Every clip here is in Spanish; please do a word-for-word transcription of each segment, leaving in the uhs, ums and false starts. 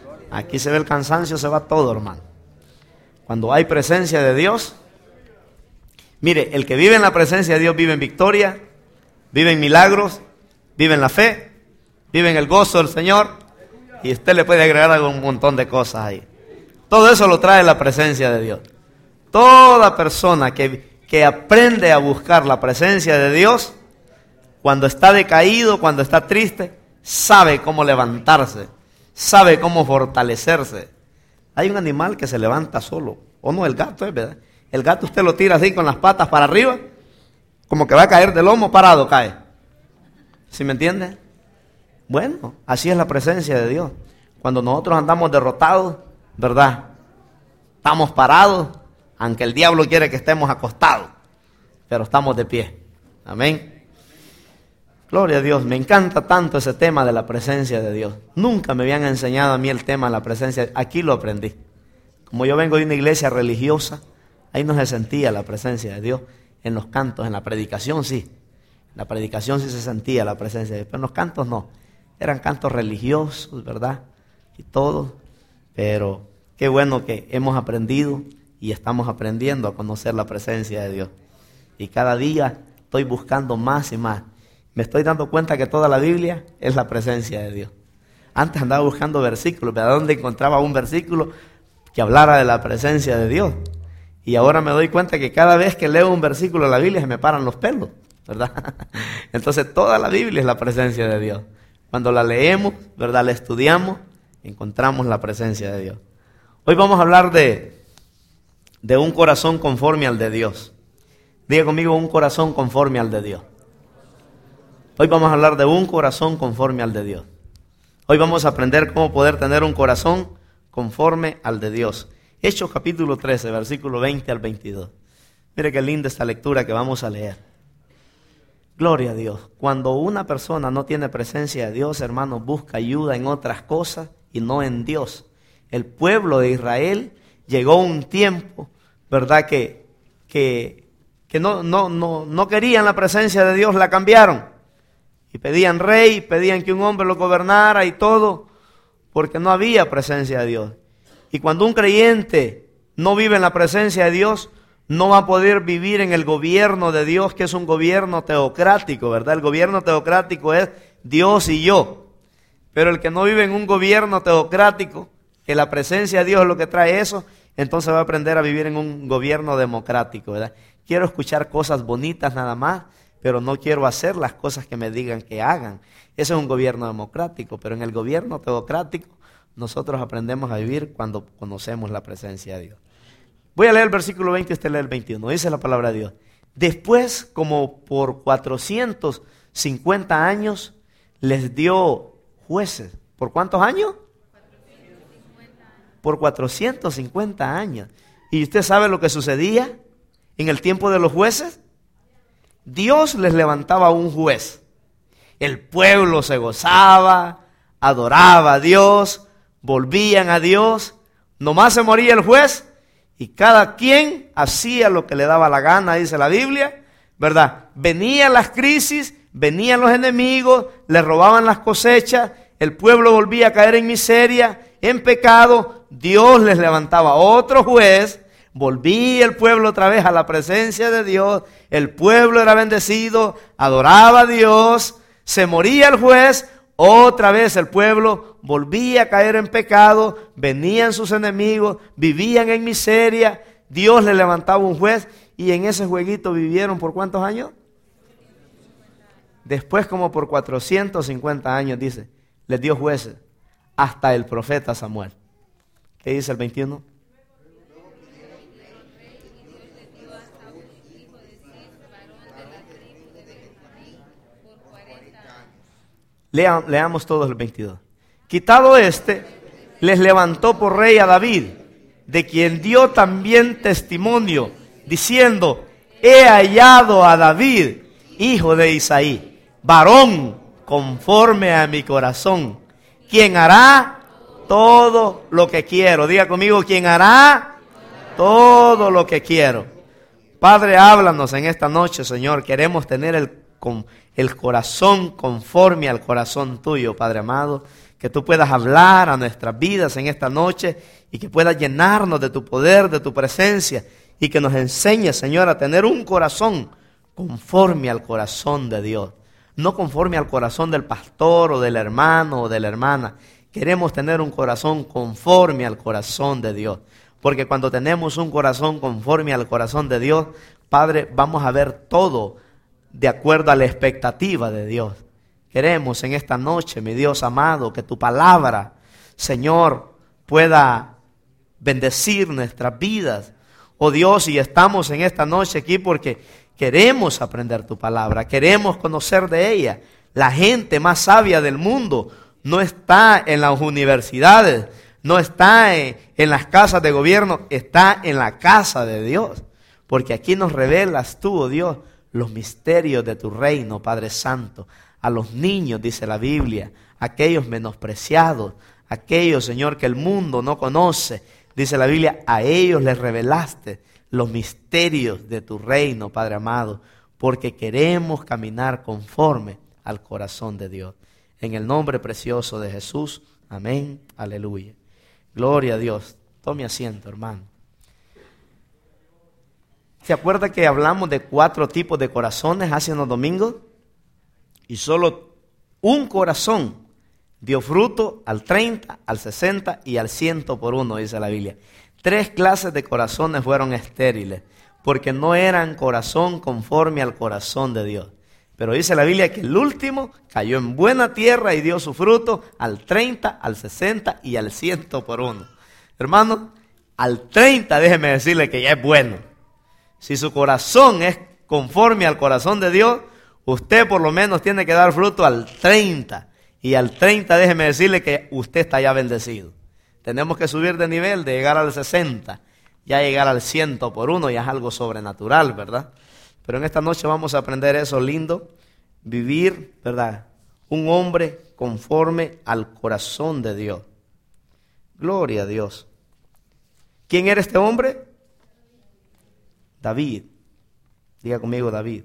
Aquí se ve el cansancio, se va todo, hermano. Cuando hay presencia de Dios, mire, el que vive en la presencia de Dios vive en victoria, vive en milagros, vive en la fe, vive en el gozo del Señor, y usted le puede agregar un montón de cosas ahí. Todo eso lo trae la presencia de Dios. Toda persona que, que aprende a buscar la presencia de Dios, cuando está decaído, cuando está triste, sabe cómo levantarse, sabe cómo fortalecerse. Hay un animal que se levanta solo, o no, el gato, es verdad. El gato usted lo tira así con las patas para arriba, como que va a caer del lomo, parado cae. ¿Sí me entiende? Bueno, así es la presencia de Dios. Cuando nosotros andamos derrotados, ¿verdad? Estamos parados, aunque el diablo quiere que estemos acostados, pero estamos de pie. Amén. Gloria a Dios, me encanta tanto ese tema de la presencia de Dios. Nunca me habían enseñado a mí el tema de la presencia, aquí lo aprendí. Como yo vengo de una iglesia religiosa, ahí no se sentía la presencia de Dios. En los cantos, en la predicación sí. En la predicación sí se sentía la presencia de Dios, pero en los cantos no. Eran cantos religiosos, ¿verdad? Y todo. Pero qué bueno que hemos aprendido y estamos aprendiendo a conocer la presencia de Dios. Y cada día estoy buscando más y más. Me estoy dando cuenta que toda la Biblia es la presencia de Dios. Antes andaba buscando versículos, ¿verdad? ¿Dónde encontraba un versículo que hablara de la presencia de Dios? Y ahora me doy cuenta que cada vez que leo un versículo de la Biblia se me paran los pelos, ¿verdad? Entonces toda la Biblia es la presencia de Dios. Cuando la leemos, ¿verdad? La estudiamos, encontramos la presencia de Dios. Hoy vamos a hablar de, de un corazón conforme al de Dios. Diga conmigo, un corazón conforme al de Dios. Hoy vamos a hablar de un corazón conforme al de Dios. Hoy vamos a aprender cómo poder tener un corazón conforme al de Dios. Hechos capítulo trece, versículo veinte al veintidós. Mire qué linda esta lectura que vamos a leer. Gloria a Dios. Cuando una persona no tiene presencia de Dios, hermanos, busca ayuda en otras cosas y no en Dios. El pueblo de Israel llegó un tiempo, ¿verdad? Que, que, que no, no, no, no querían la presencia de Dios, la cambiaron. Y pedían rey, pedían que un hombre lo gobernara y todo, porque no había presencia de Dios. Y cuando un creyente no vive en la presencia de Dios, no va a poder vivir en el gobierno de Dios, que es un gobierno teocrático, ¿verdad? El gobierno teocrático es Dios y yo. Pero el que no vive en un gobierno teocrático, que la presencia de Dios es lo que trae eso, entonces va a aprender a vivir en un gobierno democrático, ¿verdad? Quiero escuchar cosas bonitas nada más, pero no quiero hacer las cosas que me digan que hagan. Ese es un gobierno democrático, pero en el gobierno teocrático nosotros aprendemos a vivir cuando conocemos la presencia de Dios. Voy a leer el versículo veinte y usted lee el veintiuno. Dice la palabra de Dios. Después, como por cuatrocientos cincuenta años, les dio jueces. ¿Por cuántos años? Por cuatrocientos cincuenta años. ¿Y usted sabe lo que sucedía en el tiempo de los jueces? Dios les levantaba un juez. El pueblo se gozaba, adoraba a Dios, volvían a Dios. Nomás se moría el juez y cada quien hacía lo que le daba la gana, dice la Biblia, ¿verdad? Venían las crisis, venían los enemigos, les robaban las cosechas, el pueblo volvía a caer en miseria, en pecado. Dios les levantaba otro juez. Volvía el pueblo otra vez a la presencia de Dios, el pueblo era bendecido, adoraba a Dios, se moría el juez, otra vez el pueblo volvía a caer en pecado, venían sus enemigos, vivían en miseria, Dios le levantaba un juez y en ese jueguito vivieron ¿por cuántos años? Después como por cuatrocientos cincuenta años, dice, les dio jueces hasta el profeta Samuel. ¿Qué dice el veintiuno? Lea, leamos todos el veintidós. Quitado este, les levantó por rey a David, de quien dio también testimonio, diciendo, he hallado a David, hijo de Isaí, varón conforme a mi corazón, quien hará todo lo que quiero. Diga conmigo, quien hará todo lo que quiero. Padre, háblanos en esta noche, Señor. Queremos tener el, el corazón conforme al corazón tuyo, Padre amado. que tú puedas hablar a nuestras vidas en esta noche y que puedas llenarnos de tu poder, de tu presencia y que nos enseñes, Señor, a tener un corazón conforme al corazón de Dios. No conforme al corazón del pastor o del hermano o de la hermana. Queremos tener un corazón conforme al corazón de Dios. Porque cuando tenemos un corazón conforme al corazón de Dios, Padre, vamos a ver todo de acuerdo a la expectativa de Dios. Queremos en esta noche, mi Dios amado, que tu palabra, Señor, pueda bendecir nuestras vidas. Oh Dios, y estamos en esta noche aquí porque queremos aprender tu palabra, queremos conocer de ella. La gente más sabia del mundo no está en las universidades, no está en, en las casas de gobierno, está en la casa de Dios. Porque aquí nos revelas tú, oh Dios, los misterios de tu reino, Padre Santo. A los niños, dice la Biblia, aquellos menospreciados, aquellos, Señor, que el mundo no conoce. Dice la Biblia, a ellos les revelaste los misterios de tu reino, Padre amado, porque queremos caminar conforme al corazón de Dios. En el nombre precioso de Jesús, amén, aleluya. Gloria a Dios. Tome asiento, hermano. ¿Se acuerda que hablamos de cuatro tipos de corazones hace unos domingos? Y solo un corazón dio fruto al treinta, al sesenta y al cien por uno, dice la Biblia. Tres clases de corazones fueron estériles, porque no eran corazón conforme al corazón de Dios. Pero dice la Biblia que el último cayó en buena tierra y dio su fruto al treinta, al sesenta y al cien por uno. Hermano, al treinta déjeme decirle que ya es bueno. Si su corazón es conforme al corazón de Dios, usted por lo menos tiene que dar fruto al treinta. Y al treinta déjeme decirle que usted está ya bendecido. Tenemos que subir de nivel, de llegar al sesenta. Ya llegar al cien por uno ya es algo sobrenatural, ¿verdad? Pero en esta noche vamos a aprender eso lindo. Vivir, ¿verdad? Un hombre conforme al corazón de Dios. Gloria a Dios. ¿Quién era este hombre? David. Diga conmigo, David.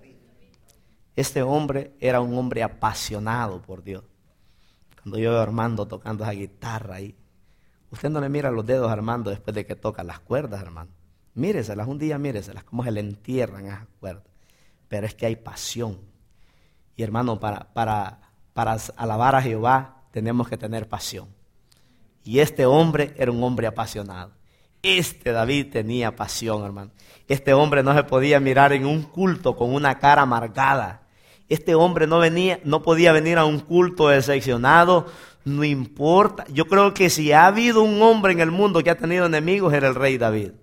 Este hombre era un hombre apasionado por Dios. Cuando yo veo a Armando tocando esa guitarra ahí, usted no le mira los dedos a Armando después de que toca las cuerdas, hermano. Míreselas, un día míreselas, cómo se le entierran esas cuerdas. Pero es que hay pasión. Y hermano, para, para, para alabar a Jehová tenemos que tener pasión. Y este hombre era un hombre apasionado. Este David tenía pasión, hermano. Este hombre no se podía mirar en un culto con una cara amargada. Este hombre no venía, no podía venir a un culto decepcionado, no importa. Yo creo que si ha habido un hombre en el mundo que ha tenido enemigos, era el rey David.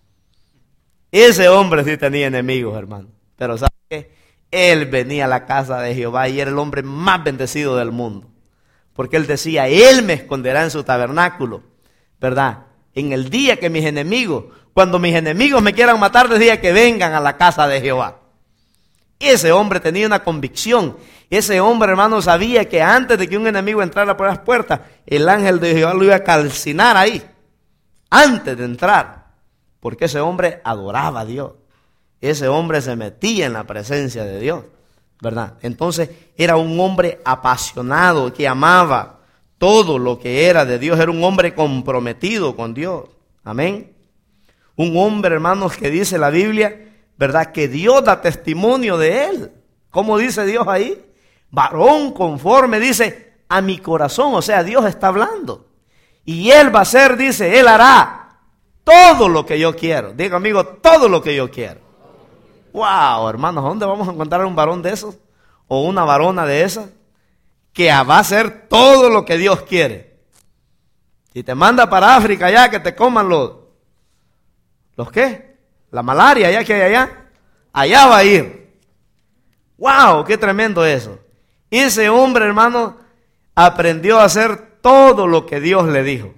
Ese hombre sí tenía enemigos, hermano. Pero ¿sabe qué? Él venía a la casa de Jehová y era el hombre más bendecido del mundo. Porque él decía, él me esconderá en su tabernáculo, ¿verdad? En el día que mis enemigos, cuando mis enemigos me quieran matar, decía que vengan a la casa de Jehová. Ese hombre tenía una convicción. Ese hombre, hermano, sabía que antes de que un enemigo entrara por las puertas, el ángel de Jehová lo iba a calcinar ahí, antes de entrar. Porque ese hombre adoraba a Dios. Ese hombre se metía en la presencia de Dios, ¿verdad? Entonces era un hombre apasionado que amaba todo lo que era de Dios. Era un hombre comprometido con Dios. Amén. Un hombre, hermanos, que dice la Biblia, ¿verdad? Que Dios da testimonio de él. ¿Cómo dice Dios ahí? Varón conforme, dice, a mi corazón. O sea, Dios está hablando. Y él va a hacer, dice, él hará todo lo que yo quiero. Diga, amigo, todo lo que yo quiero. Wow, hermanos, ¿dónde vamos a encontrar un varón de esos? O una varona de esas, que va a hacer todo lo que Dios quiere. Si te manda para África ya que te coman los, ¿los qué? La malaria ya que hay allá, allá va a ir. Wow, qué tremendo eso. Ese hombre, hermano, aprendió a hacer todo lo que Dios le dijo.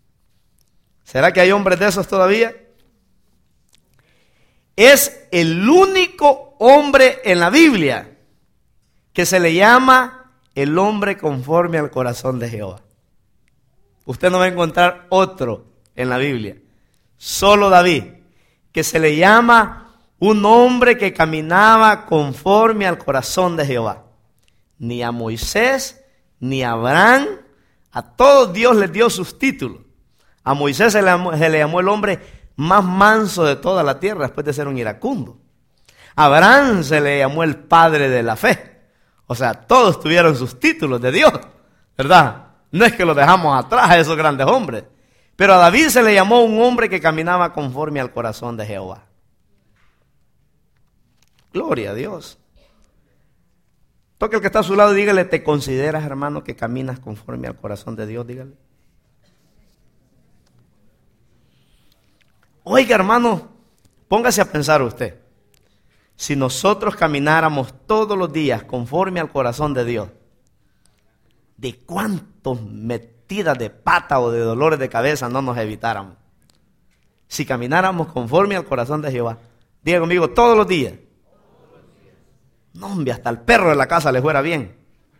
¿Será que hay hombres de esos todavía? Es el único hombre en la Biblia que se le llama el hombre conforme al corazón de Jehová. Usted no va a encontrar otro en la Biblia. Solo David, que se le llama un hombre que caminaba conforme al corazón de Jehová. Ni a Moisés, ni a Abraham, A todos Dios les dio sus títulos. A Moisés se le, llamó, se le llamó el hombre más manso de toda la tierra después de ser un iracundo. A Abraham se le llamó el padre de la fe. O sea, todos tuvieron sus títulos de Dios, ¿verdad? No es que los dejamos atrás a esos grandes hombres. Pero a David se le llamó un hombre que caminaba conforme al corazón de Jehová. Gloria a Dios. Toque el que está a su lado y dígale, ¿te consideras, hermano, que caminas conforme al corazón de Dios? Dígale. Oiga, hermano, póngase a pensar usted. Si nosotros camináramos todos los días conforme al corazón de Dios, ¿de cuántos metidas de pata o de dolores de cabeza no nos evitáramos? Si camináramos conforme al corazón de Jehová. Diga conmigo, todos los días. No, hombre, hasta el perro de la casa le fuera bien.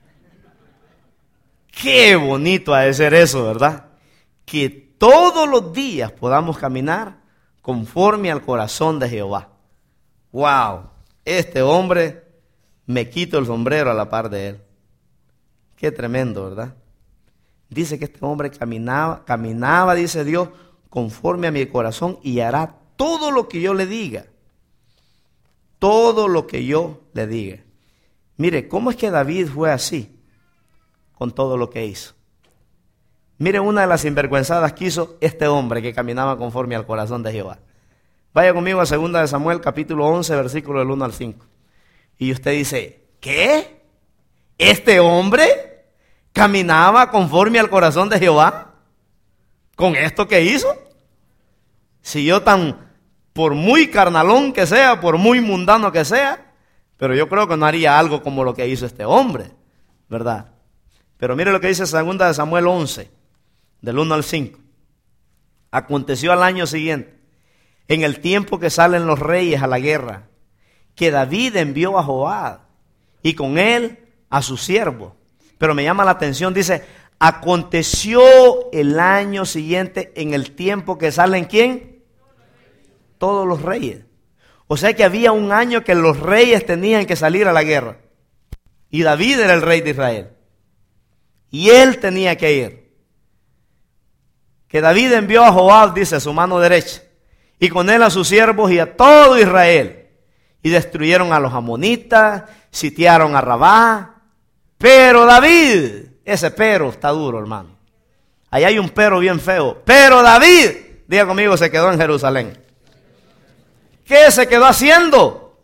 Qué bonito ha de ser eso, ¿verdad? Que todos los días podamos caminar conforme al corazón de Jehová. Wow, este hombre, me quito el sombrero a la par de él. Qué tremendo, ¿verdad? Dice que este hombre caminaba, caminaba, dice Dios, conforme a mi corazón y hará todo lo que yo le diga. Todo lo que yo le diga. Mire, ¿cómo es que David fue así con todo lo que hizo? Mire una de las sinvergüenzadas que hizo este hombre que caminaba conforme al corazón de Jehová. Vaya conmigo a segunda de Samuel, capítulo once, versículo del uno al cinco. Y usted dice, ¿qué? ¿Este hombre caminaba conforme al corazón de Jehová? ¿Con esto que hizo? Si yo tan, por muy carnalón que sea, por muy mundano que sea, pero yo creo que no haría algo como lo que hizo este hombre, ¿verdad? Pero mire lo que dice segunda de Samuel once, del uno al cinco. Aconteció al año siguiente, en el tiempo que salen los reyes a la guerra, que David envió a Joab y con él a su siervo. Pero me llama la atención, dice, aconteció el año siguiente en el tiempo que salen, ¿quién? Todos los reyes. O sea que había un año que los reyes tenían que salir a la guerra. Y David era el rey de Israel. Y él tenía que ir. Que David envió a Joab, dice, a su mano derecha, y con él a sus siervos y a todo Israel. Y destruyeron a los amonitas, sitiaron a Rabá. Pero David, ese pero está duro, hermano. Ahí hay un pero bien feo. Pero David, diga conmigo, se quedó en Jerusalén. ¿Qué se quedó haciendo?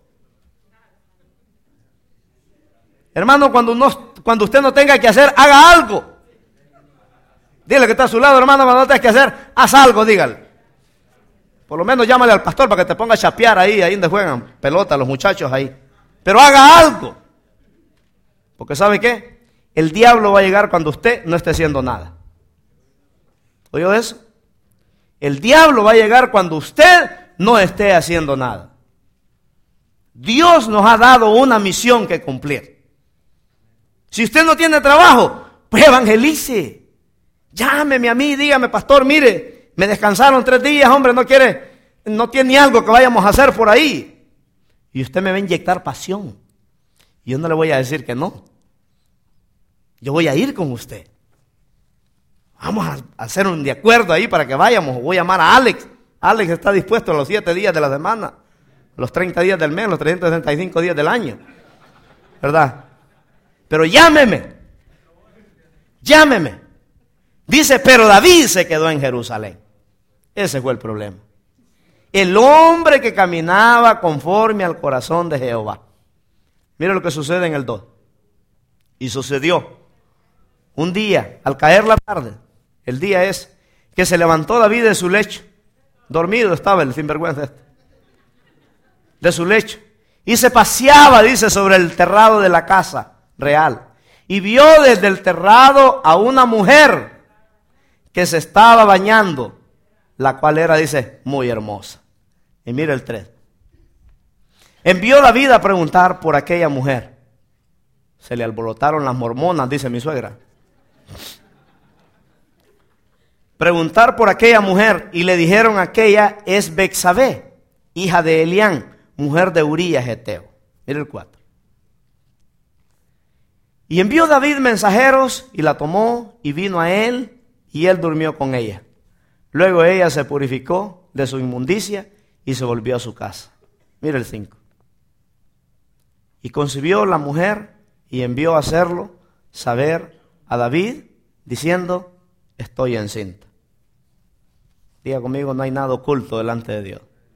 Hermano, cuando, uno, cuando usted no tenga que hacer, haga algo. Dile que está a su lado, hermano, cuando no tengas que hacer, haz algo, dígale. Por lo menos llámale al pastor para que te ponga a chapear ahí, ahí donde juegan pelota los muchachos ahí. Pero haga algo. Porque ¿sabe qué? El diablo va a llegar cuando usted no esté haciendo nada. ¿Oyó eso? El diablo va a llegar cuando usted no esté haciendo nada. Dios nos ha dado una misión que cumplir. Si usted no tiene trabajo, pues evangelice. Llámeme a mí, dígame, pastor, mire, me descansaron tres días, hombre, no quiere, no tiene algo que vayamos a hacer por ahí. Y usted me va a inyectar pasión. Y yo no le voy a decir que no. Yo voy a ir con usted. Vamos a hacer un de acuerdo ahí para que vayamos. Voy a llamar a Alex. Alex está dispuesto a los siete días de la semana, los treinta días del mes, los trescientos sesenta y cinco días del año. ¿Verdad? Pero llámeme. Llámeme. Dice, pero David se quedó en Jerusalén. Ese fue el problema. El hombre que caminaba conforme al corazón de Jehová. Mira lo que sucede en el dos. Y sucedió un día, al caer la tarde, el día es que se levantó David de su lecho. Dormido estaba el sinvergüenza este. De su lecho. Y se paseaba, dice, sobre el terrado de la casa real. Y vio desde el terrado a una mujer que se estaba bañando, la cual era, dice, muy hermosa. Y mira el tres. Envió David a preguntar por aquella mujer. Se le alborotaron las mormonas, dice mi suegra. Preguntar por aquella mujer, y le dijeron, aquella es Betsabé, hija de Elián, mujer de Urías Heteo. Mira el cuatro. Y envió David mensajeros y la tomó y vino a él y él durmió con ella. Luego ella se purificó de su inmundicia y se volvió a su casa. Mira el cinco. Y concibió la mujer y envió a hacerlo saber a David diciendo, estoy encinta. Diga conmigo, no hay nada oculto delante de Dios.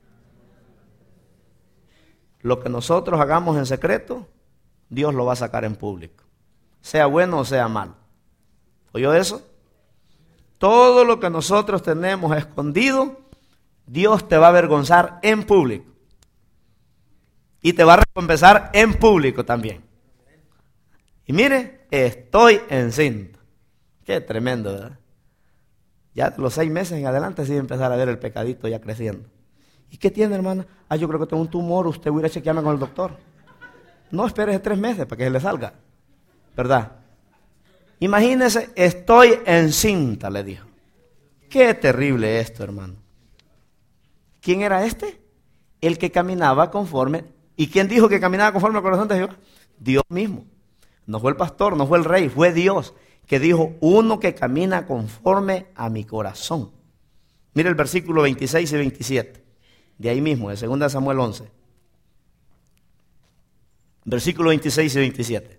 Lo que nosotros hagamos en secreto, Dios lo va a sacar en público. Sea bueno o sea malo. ¿Oyó eso? Todo lo que nosotros tenemos escondido, Dios te va a avergonzar en público. Y te va a recompensar en público también. Y mire, estoy encinta. Qué tremendo, ¿verdad? Ya los seis meses en adelante sí va a empezar a ver el pecadito ya creciendo. ¿Y qué tiene, hermana? Ah, yo creo que tengo un tumor, usted voy a ir a chequearme con el doctor. No esperes tres meses para que se le salga, ¿verdad? Imagínese, estoy encinta, le dijo. Qué terrible esto, hermano. ¿Quién era este? El que caminaba conforme. ¿Y quién dijo que caminaba conforme al corazón de Jehová? Dios mismo. No fue el pastor, no fue el rey, fue Dios que dijo, uno que camina conforme a mi corazón. Mira el versículo veintiséis y veintisiete. De ahí mismo, de segunda de Samuel once. Versículo veintiséis y veintisiete.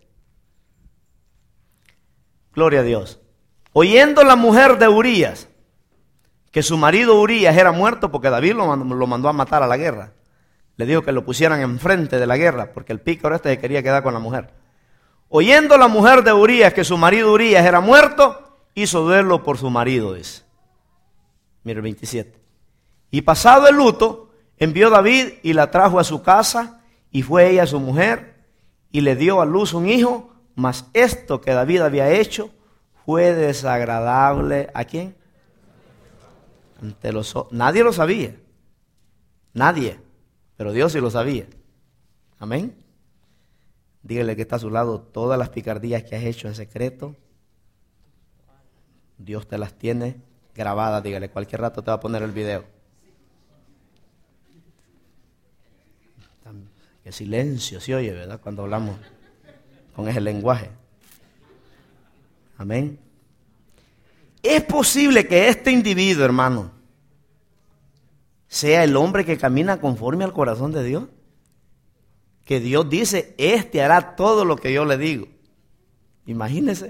Gloria a Dios. Oyendo la mujer de Urías que su marido Urías era muerto, porque David lo mandó, lo mandó a matar a la guerra. Le dijo que lo pusieran enfrente de la guerra, porque el pícaro este se quería quedar con la mujer. Oyendo la mujer de Urías que su marido Urías era muerto, hizo duelo por su marido, dice. Mira el veintisiete. Y pasado el luto, envió David y la trajo a su casa, y fue ella su mujer, y le dio a luz un hijo, mas esto que David había hecho fue desagradable. ¿A quién? Ante los, nadie lo sabía. Nadie. Pero Dios sí lo sabía. Amén. Dígale que está a su lado, todas las picardías que has hecho en secreto, Dios te las tiene grabadas. Dígale, cualquier rato te va a poner el video. Qué silencio se oye, ¿verdad? Cuando hablamos con ese lenguaje. Amén. Es posible que este individuo, hermano, sea el hombre que camina conforme al corazón de Dios. Que Dios dice, este hará todo lo que yo le digo. Imagínese.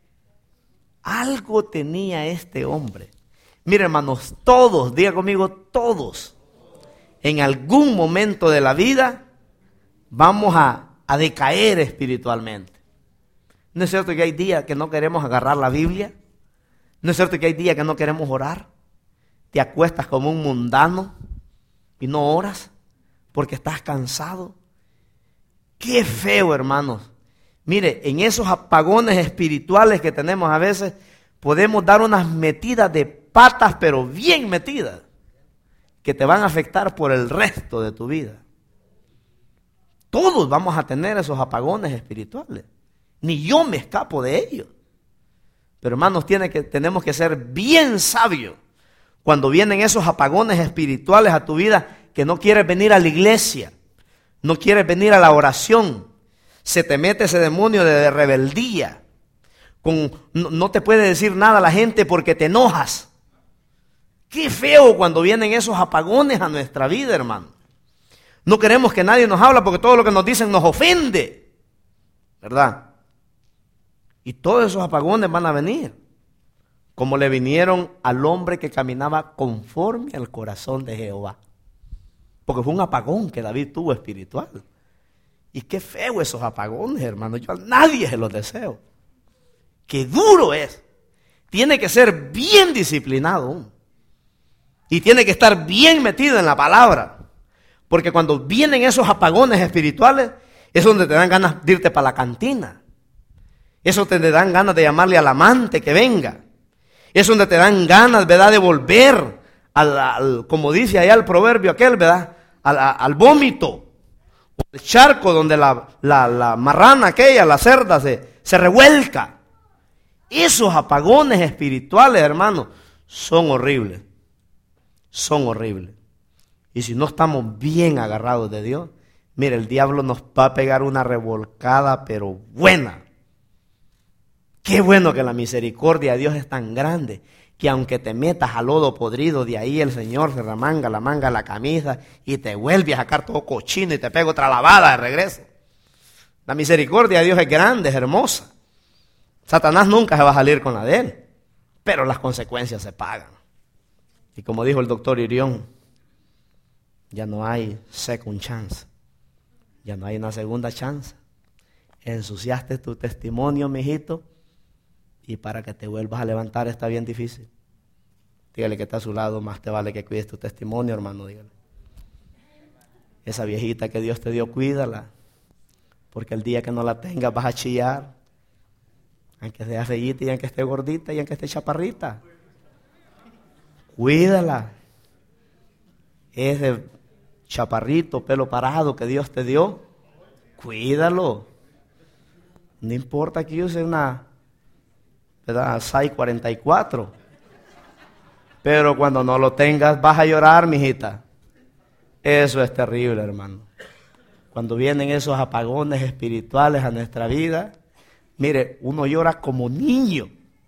Algo tenía este hombre. Mire, hermanos, todos, diga conmigo, todos, en algún momento de la vida, vamos a, a decaer espiritualmente. ¿No es cierto que hay días que no queremos agarrar la Biblia? ¿No es cierto que hay días que no queremos orar? Te acuestas como un mundano y no oras porque estás cansado. Qué feo, hermanos. Mire, en esos apagones espirituales que tenemos a veces, podemos dar unas metidas de patas, pero bien metidas, que te van a afectar por el resto de tu vida. Todos vamos a tener esos apagones espirituales. Ni yo me escapo de ellos. Pero hermanos, tiene que, tenemos que ser bien sabios cuando vienen esos apagones espirituales a tu vida, que no quieres venir a la iglesia, no quieres venir a la oración, se te mete ese demonio de rebeldía, con, no, no te puede decir nada a la gente porque te enojas. Qué feo cuando vienen esos apagones a nuestra vida, hermano. No queremos que nadie nos hable porque todo lo que nos dicen nos ofende, ¿verdad? Y todos esos apagones van a venir, como le vinieron al hombre que caminaba conforme al corazón de Jehová. Porque fue un apagón que David tuvo espiritual. Y qué feo esos apagones, hermano. Yo a nadie se los deseo. Qué duro es. Tiene que ser bien disciplinado. Y tiene que estar bien metido en la palabra. Porque cuando vienen esos apagones espirituales, es donde te dan ganas de irte para la cantina. Eso te dan ganas de llamarle al amante que venga. Es donde te dan ganas, ¿verdad?, de volver al, al, como dice allá el proverbio aquel, ¿verdad?, al, al vómito, o al charco donde la, la, la marrana aquella, la cerda, se, se revuelca. Esos apagones espirituales, hermanos, son horribles. Son horribles. Y si no estamos bien agarrados de Dios, mire, el diablo nos va a pegar una revolcada, pero buena. Qué bueno que la misericordia de Dios es tan grande que aunque te metas al lodo podrido, de ahí el Señor se remanga la manga la camisa y te vuelve a sacar todo cochino y te pega otra lavada de regreso. La misericordia de Dios es grande, es hermosa. Satanás nunca se va a salir con la de él, pero las consecuencias se pagan. Y como dijo el doctor Irión, ya no hay second chance, ya no hay una segunda chance. Ensuciaste tu testimonio, mijito, y para que te vuelvas a levantar está bien difícil. Dígale que está a su lado, más te vale que cuides tu testimonio, hermano, dígale. Esa viejita que Dios te dio, cuídala, porque el día que no la tengas vas a chillar, aunque sea feíta y aunque esté gordita y aunque esté chaparrita. Cuídala. Ese chaparrito, pelo parado que Dios te dio, cuídalo. No importa que use una, ¿verdad?, seis cuarenta y cuatro. Pero cuando no lo tengas vas a llorar, mijita. Eso es terrible, hermano. Cuando vienen esos apagones espirituales a nuestra vida, mire, uno llora como niño.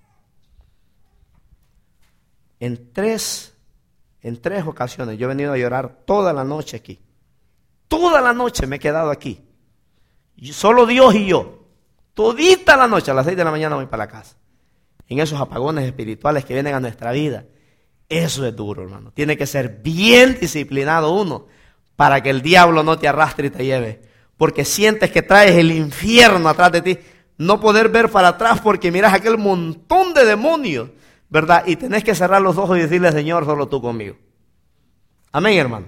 En tres, en tres ocasiones yo he venido a llorar toda la noche aquí. Toda la noche me he quedado aquí. Solo Dios y yo. Todita la noche, a las seis de la mañana voy para la casa. En esos apagones espirituales que vienen a nuestra vida. Eso es duro, hermano. Tiene que ser bien disciplinado uno para que el diablo no te arrastre y te lleve. Porque sientes que traes el infierno atrás de ti. No poder ver para atrás porque miras aquel montón de demonios, ¿verdad? Y tenés que cerrar los ojos y decirle, Señor, solo tú conmigo. Amén, hermano.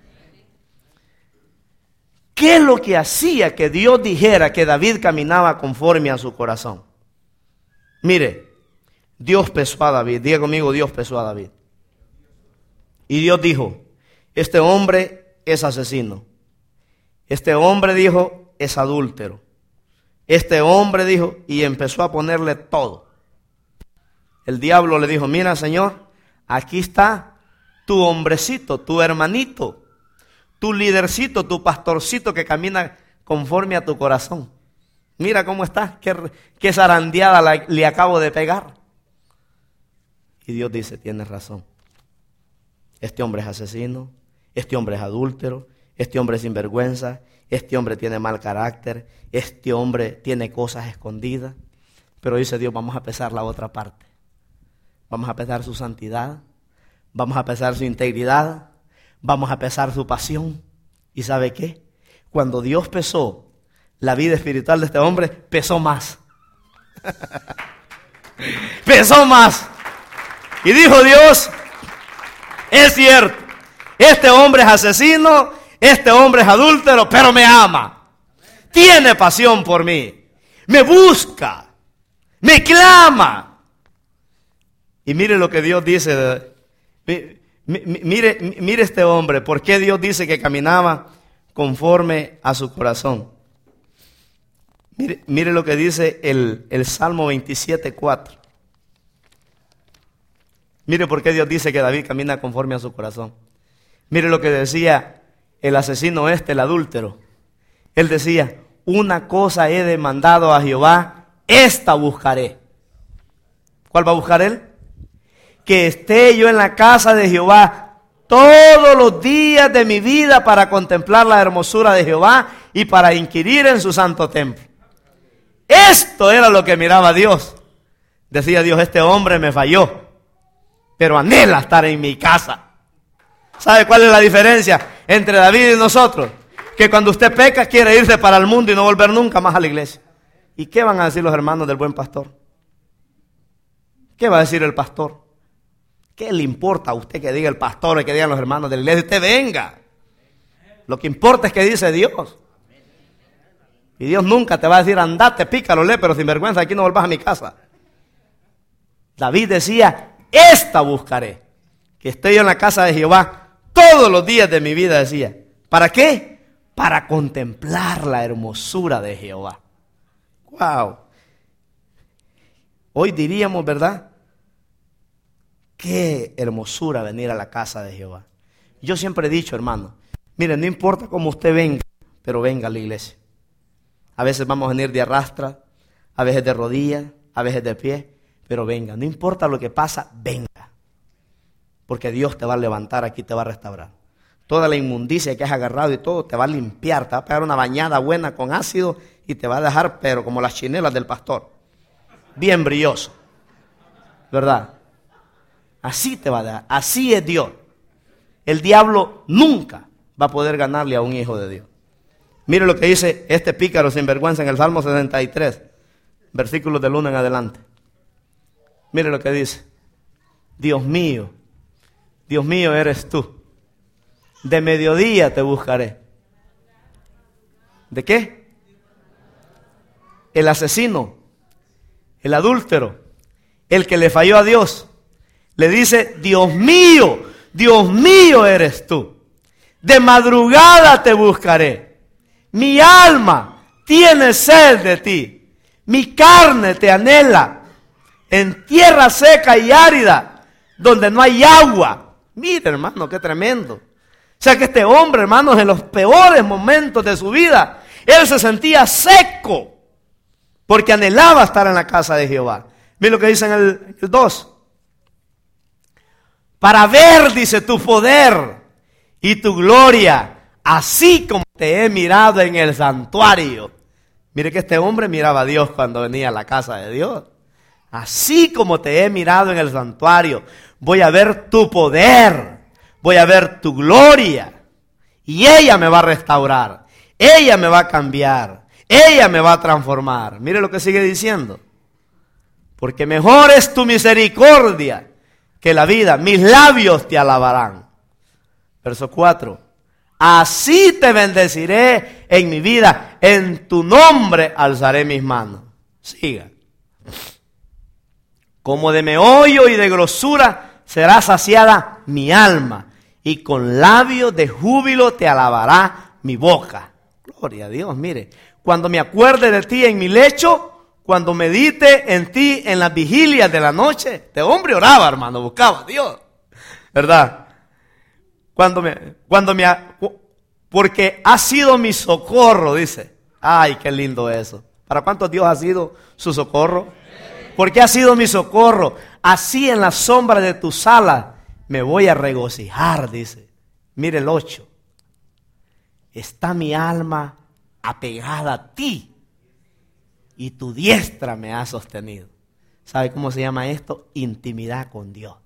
¿Qué es lo que hacía que Dios dijera que David caminaba conforme a su corazón? Mire, Dios pesó a David. Diga conmigo, Dios pesó a David. Y Dios dijo, este hombre es asesino. Este hombre dijo, es adúltero. Este hombre dijo, y empezó a ponerle todo. El diablo le dijo, mira, Señor, aquí está tu hombrecito, tu hermanito, tu lidercito, tu pastorcito que camina conforme a tu corazón. Mira cómo está, qué, qué zarandeada la, le acabo de pegar. Y Dios dice, tienes razón. Este hombre es asesino, este hombre es adúltero, este hombre es sinvergüenza, este hombre tiene mal carácter, este hombre tiene cosas escondidas. Pero dice Dios, vamos a pesar la otra parte. Vamos a pesar su santidad, vamos a pesar su integridad, vamos a pesar su pasión. ¿Y sabe qué? Cuando Dios pesó la vida espiritual de este hombre, pesó más. Pesó más. Y dijo Dios, es cierto, este hombre es asesino, este hombre es adúltero, pero me ama. Tiene pasión por mí. Me busca. Me clama. Y mire lo que Dios dice. Mire, mire este hombre. ¿Por qué Dios dice que caminaba conforme a su corazón? Mire, mire lo que dice el, el Salmo veintisiete, cuatro. Mire por qué Dios dice que David camina conforme a su corazón. Mire lo que decía el asesino este, el adúltero. Él decía, una cosa he demandado a Jehová, esta buscaré. ¿Cuál va a buscar él? Que esté yo en la casa de Jehová todos los días de mi vida para contemplar la hermosura de Jehová y para inquirir en su santo templo. Esto era lo que miraba Dios. Decía Dios, este hombre me falló, pero anhela estar en mi casa. ¿Sabe cuál es la diferencia entre David y nosotros? Que cuando usted peca quiere irse para el mundo y no volver nunca más a la iglesia. ¿Y qué van a decir los hermanos del buen pastor? ¿Qué va a decir el pastor? ¿Qué le importa a usted que diga el pastor y que digan los hermanos de la iglesia? Usted venga. Lo que importa es que dice Dios. Y Dios nunca te va a decir, andate, pícalo, lee, pero sin vergüenza, aquí no volvás a mi casa. David decía, esta buscaré, que esté yo en la casa de Jehová todos los días de mi vida, decía. ¿Para qué? Para contemplar la hermosura de Jehová. Wow. Hoy diríamos, ¿verdad? Qué hermosura venir a la casa de Jehová. Yo siempre he dicho, hermano, miren, no importa cómo usted venga, pero venga a la iglesia. A veces vamos a venir de arrastra, a veces de rodillas, a veces de pie, pero venga, no importa lo que pasa, venga. Porque Dios te va a levantar aquí, te va a restaurar. Toda la inmundicia que has agarrado y todo, te va a limpiar, te va a pegar una bañada buena con ácido y te va a dejar, pero como las chinelas del pastor, bien brilloso, ¿verdad? Así te va a dejar, así es Dios. El diablo nunca va a poder ganarle a un hijo de Dios. Mire lo que dice este pícaro sinvergüenza en el Salmo setenta y tres, versículos del uno en adelante. Mire lo que dice. Dios mío, Dios mío eres tú. De mediodía te buscaré. ¿De qué? El asesino, el adúltero, el que le falló a Dios, le dice, Dios mío, Dios mío eres tú. De madrugada te buscaré. Mi alma tiene sed de ti. Mi carne te anhela. En tierra seca y árida, donde no hay agua. Mire, hermano, qué tremendo. O sea que este hombre, hermanos, en los peores momentos de su vida, él se sentía seco, porque anhelaba estar en la casa de Jehová. Mire lo que dice en el, el dos. Para ver, dice, tu poder y tu gloria, así como te he mirado en el santuario. Mire que este hombre miraba a Dios cuando venía a la casa de Dios. Así como te he mirado en el santuario, voy a ver tu poder, voy a ver tu gloria. Y ella me va a restaurar, ella me va a cambiar, ella me va a transformar. Mire lo que sigue diciendo. Porque mejor es tu misericordia que la vida, mis labios te alabarán. Verso cuatro. Así te bendeciré en mi vida, en tu nombre alzaré mis manos. Siga. Como de meollo y de grosura será saciada mi alma, y con labios de júbilo te alabará mi boca. Gloria a Dios, mire. Cuando me acuerde de ti en mi lecho, cuando medite en ti en las vigilias de la noche. Este hombre oraba, hermano, buscaba a Dios, ¿verdad? Cuando me, cuando me, porque ha sido mi socorro, dice. Ay, qué lindo eso. ¿Para cuántos Dios ha sido su socorro? Porque ha sido mi socorro. Así en la sombra de tus alas me voy a regocijar, dice. Mire el ocho. Está mi alma apegada a ti, y tu diestra me ha sostenido. ¿Sabe cómo se llama esto? Intimidad con Dios.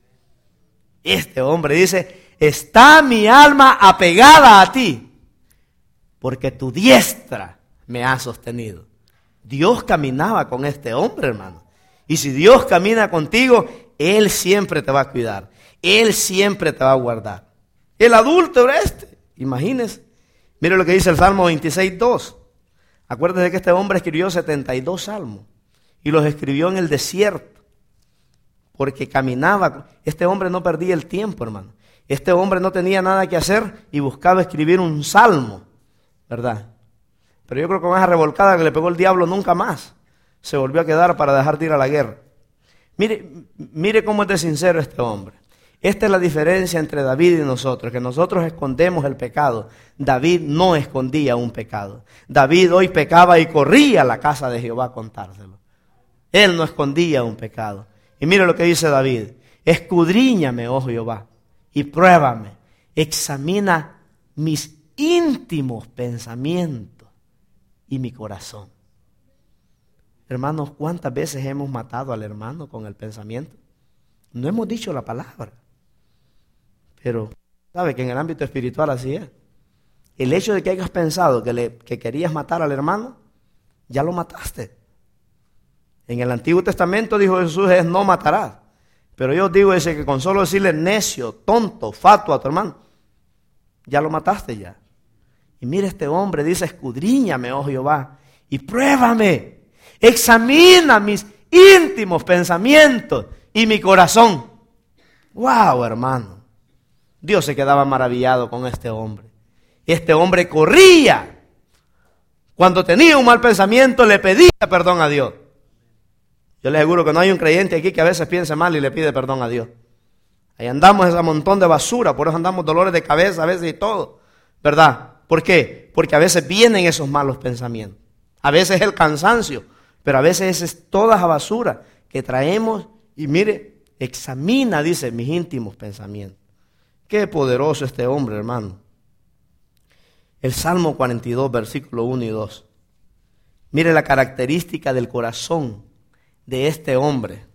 Este hombre dice, está mi alma apegada a ti, porque tu diestra me ha sostenido. Dios caminaba con este hombre, hermano. Y si Dios camina contigo, Él siempre te va a cuidar. Él siempre te va a guardar. El adúltero este, imagínese. Mire lo que dice el Salmo veintiséis, dos. Acuérdese que este hombre escribió setenta y dos salmos y los escribió en el desierto, porque caminaba. Este hombre no perdía el tiempo, hermano. Este hombre no tenía nada que hacer y buscaba escribir un salmo, ¿verdad? Pero yo creo que con esa revolcada que le pegó el diablo, nunca más se volvió a quedar para dejar de ir a la guerra. Mire, mire cómo es de sincero este hombre. Esta es la diferencia entre David y nosotros, que nosotros escondemos el pecado. David no escondía un pecado. David hoy pecaba y corría a la casa de Jehová a contárselo. Él no escondía un pecado. Y mire lo que dice David. Escudriñame, oh Jehová, y pruébame. Examina mis íntimos pensamientos y mi corazón. Hermanos, ¿cuántas veces hemos matado al hermano con el pensamiento? No hemos dicho la palabra. Pero, ¿sabe que en el ámbito espiritual así es? El hecho de que hayas pensado que, le, que querías matar al hermano, ya lo mataste. En el Antiguo Testamento dijo Jesús, es no matarás. Pero yo digo ese que con solo decirle necio, tonto, fatuo a tu hermano, ya lo mataste ya. Y mira este hombre, dice, escudriñame, oh Jehová, y pruébame, examina mis íntimos pensamientos y mi corazón. Wow, hermano. Dios se quedaba maravillado con este hombre. Este hombre corría. Cuando tenía un mal pensamiento, le pedía perdón a Dios. Yo les aseguro que no hay un creyente aquí que a veces piense mal y le pide perdón a Dios. Ahí andamos ese montón de basura, por eso andamos dolores de cabeza a veces y todo, ¿verdad? ¿Por qué? Porque a veces vienen esos malos pensamientos. A veces el cansancio Pero a veces es toda esa basura que traemos y mire, examina, dice, mis íntimos pensamientos. Qué poderoso este hombre, hermano. El Salmo cuarenta y dos, versículo uno y dos. Mire la característica del corazón de este hombre.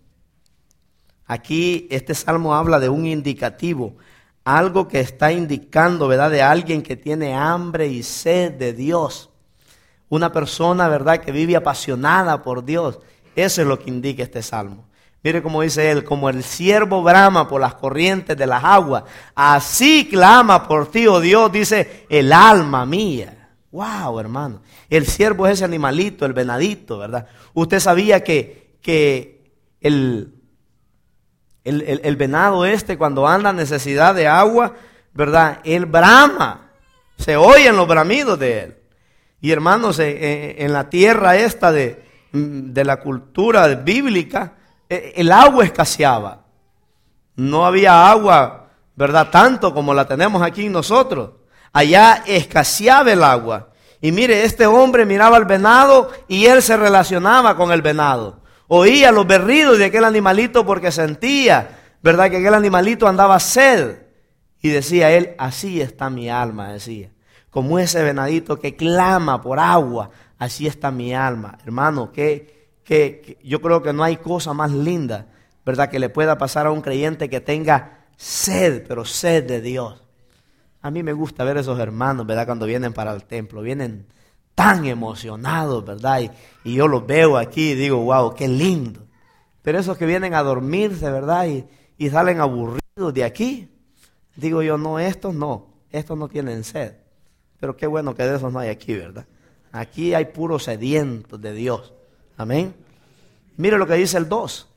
Aquí este salmo habla de un indicativo, algo que está indicando, ¿verdad?, de alguien que tiene hambre y sed de Dios. Una persona, ¿verdad?, que vive apasionada por Dios. Eso es lo que indica este salmo. Mire cómo dice él, como el ciervo brama por las corrientes de las aguas, así clama por ti, oh Dios, dice el alma mía. Wow, hermano. El ciervo es ese animalito, el venadito, ¿verdad? Usted sabía que, que el, el, el, el venado este, cuando anda a necesidad de agua, ¿verdad?, él brama. Se oyen los bramidos de él. Y hermanos, en, en la tierra esta de, de la cultura bíblica, el agua escaseaba. No había agua, ¿verdad?, tanto como la tenemos aquí nosotros. Allá escaseaba el agua. Y mire, este hombre miraba al venado y él se relacionaba con el venado. Oía los berridos de aquel animalito porque sentía, ¿verdad?, que aquel animalito andaba sed. Y decía él, así está mi alma, decía. Como ese venadito que clama por agua, así está mi alma. Hermano, que, que, que yo creo que no hay cosa más linda, ¿verdad?, que le pueda pasar a un creyente que tenga sed, pero sed de Dios. A mí me gusta ver esos hermanos, ¿verdad?, cuando vienen para el templo, vienen tan emocionados, ¿verdad? Y, y yo los veo aquí y digo, wow, qué lindo. Pero esos que vienen a dormirse, ¿verdad?, y, y salen aburridos de aquí, digo yo, no, estos no, estos no tienen sed. Pero qué bueno que de esos no hay aquí, ¿verdad? Aquí hay puros sedientos de Dios. Amén. Mire lo que dice el dos.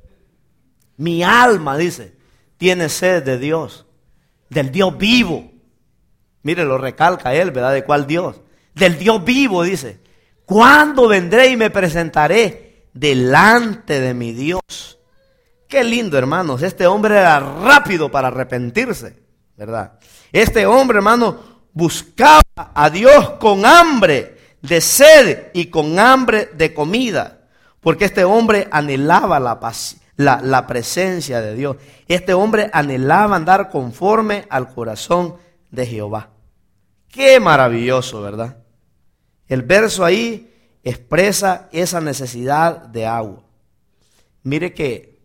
Mi alma, dice, tiene sed de Dios, del Dios vivo. Mire, lo recalca él, ¿verdad? ¿De cuál Dios? Del Dios vivo, dice. ¿Cuándo vendré y me presentaré delante de mi Dios? Qué lindo, hermanos. Este hombre era rápido para arrepentirse, ¿verdad? Este hombre, hermano, buscaba a Dios con hambre de sed y con hambre de comida. Porque este hombre anhelaba la paz, la, la presencia de Dios. Este hombre anhelaba andar conforme al corazón de Jehová. Qué maravilloso, ¿verdad? El verso ahí expresa esa necesidad de agua. Mire que,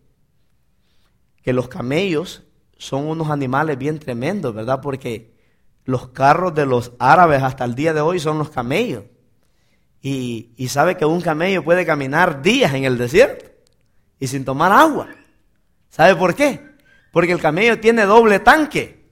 que los camellos son unos animales bien tremendos, ¿verdad? Porque los carros de los árabes hasta el día de hoy son los camellos. Y, y sabe que un camello puede caminar días en el desierto y sin tomar agua. ¿Sabe por qué? Porque el camello tiene doble tanque.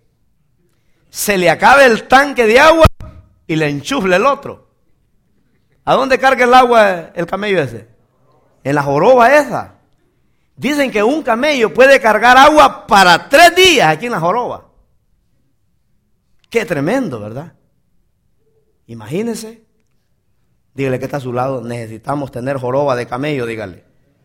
Se le acaba el tanque de agua y le enchufla el otro. ¿A dónde carga el agua el camello ese? En la joroba esa. Dicen que un camello puede cargar agua para tres días aquí en la joroba. Qué tremendo, ¿verdad? Imagínense. Dígale que está a su lado, necesitamos tener joroba de camello, dígale.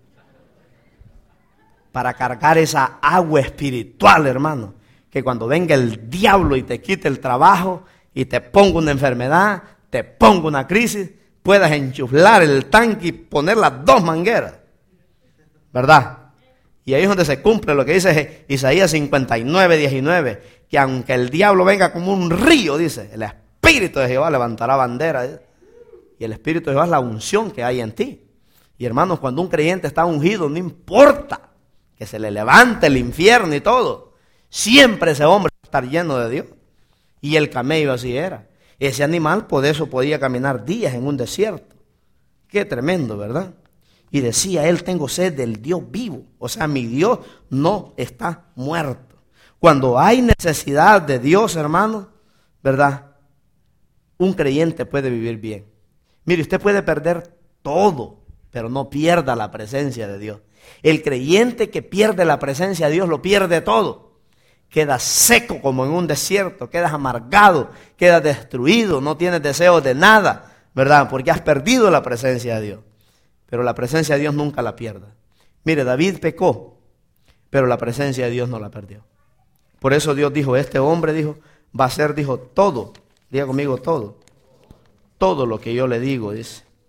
Para cargar esa agua espiritual, hermano. Que cuando venga el diablo y te quite el trabajo y te ponga una enfermedad, te ponga una crisis, puedas enchuflar el tanque y poner las dos mangueras. ¿Verdad? Y ahí es donde se cumple lo que dice Isaías cincuenta y nueve, diecinueve, que aunque el diablo venga como un río, dice, el Espíritu de Jehová levantará bandera. Y el Espíritu de Jehová es la unción que hay en ti. Y hermanos, cuando un creyente está ungido, no importa que se le levante el infierno y todo, siempre ese hombre va a estar lleno de Dios. Y el camello así era. Ese animal por eso podía caminar días en un desierto. Qué tremendo, ¿verdad? Y decía él, tengo sed del Dios vivo. O sea, mi Dios no está muerto. Cuando hay necesidad de Dios, hermano, ¿verdad? Un creyente puede vivir bien. Mire, usted puede perder todo, pero no pierda la presencia de Dios. El creyente que pierde la presencia de Dios lo pierde todo. Quedas seco como en un desierto, quedas amargado, quedas destruido, no tienes deseos de nada, ¿verdad? Porque has perdido la presencia de Dios. Pero la presencia de Dios nunca la pierda. Mire, David pecó, pero la presencia de Dios no la perdió. Por eso Dios dijo, este hombre dijo, va a ser, dijo, todo, diga conmigo todo, todo lo que yo le digo, dice,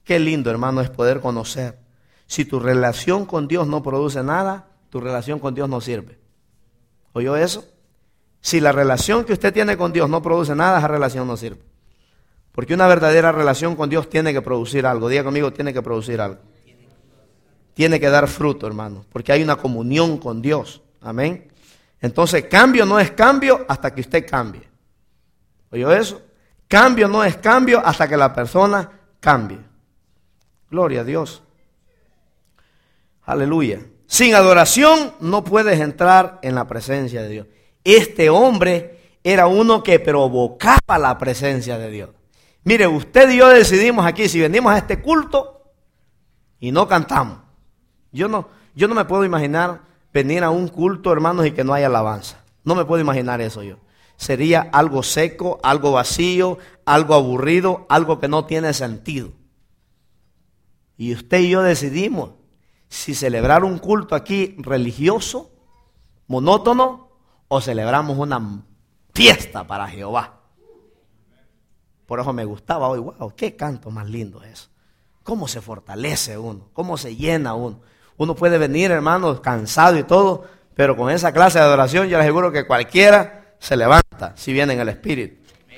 Qué lindo, hermano, es poder conocer. Si tu relación con Dios no produce nada, tu relación con Dios no sirve. ¿Oyó eso? Si la relación que usted tiene con Dios no produce nada, esa relación no sirve. Porque una verdadera relación con Dios tiene que producir algo. Diga conmigo, tiene que producir algo. Tiene que dar fruto, hermano, porque hay una comunión con Dios. Amén. Entonces, cambio no es cambio hasta que usted cambie. ¿Oyó eso? Cambio no es cambio hasta que la persona cambie. Gloria a Dios. Aleluya. Sin adoración no puedes entrar en la presencia de Dios. Este hombre era uno que provocaba la presencia de Dios. Mire, usted y yo decidimos aquí, si venimos a este culto y no cantamos. Yo no, yo no me puedo imaginar venir a un culto, hermanos, y que no haya alabanza. No me puedo imaginar eso yo. Sería algo seco, algo vacío, algo aburrido, algo que no tiene sentido. Y usted y yo decidimos si celebrar un culto aquí religioso, monótono, o celebramos una fiesta para Jehová. Por eso me gustaba hoy. Wow, qué canto más lindo es eso. Cómo se fortalece uno, cómo se llena uno. Uno puede venir, hermanos, cansado y todo, pero con esa clase de adoración yo les aseguro que cualquiera se levanta si viene en el Espíritu.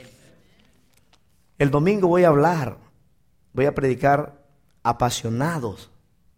El domingo voy a hablar, voy a predicar apasionados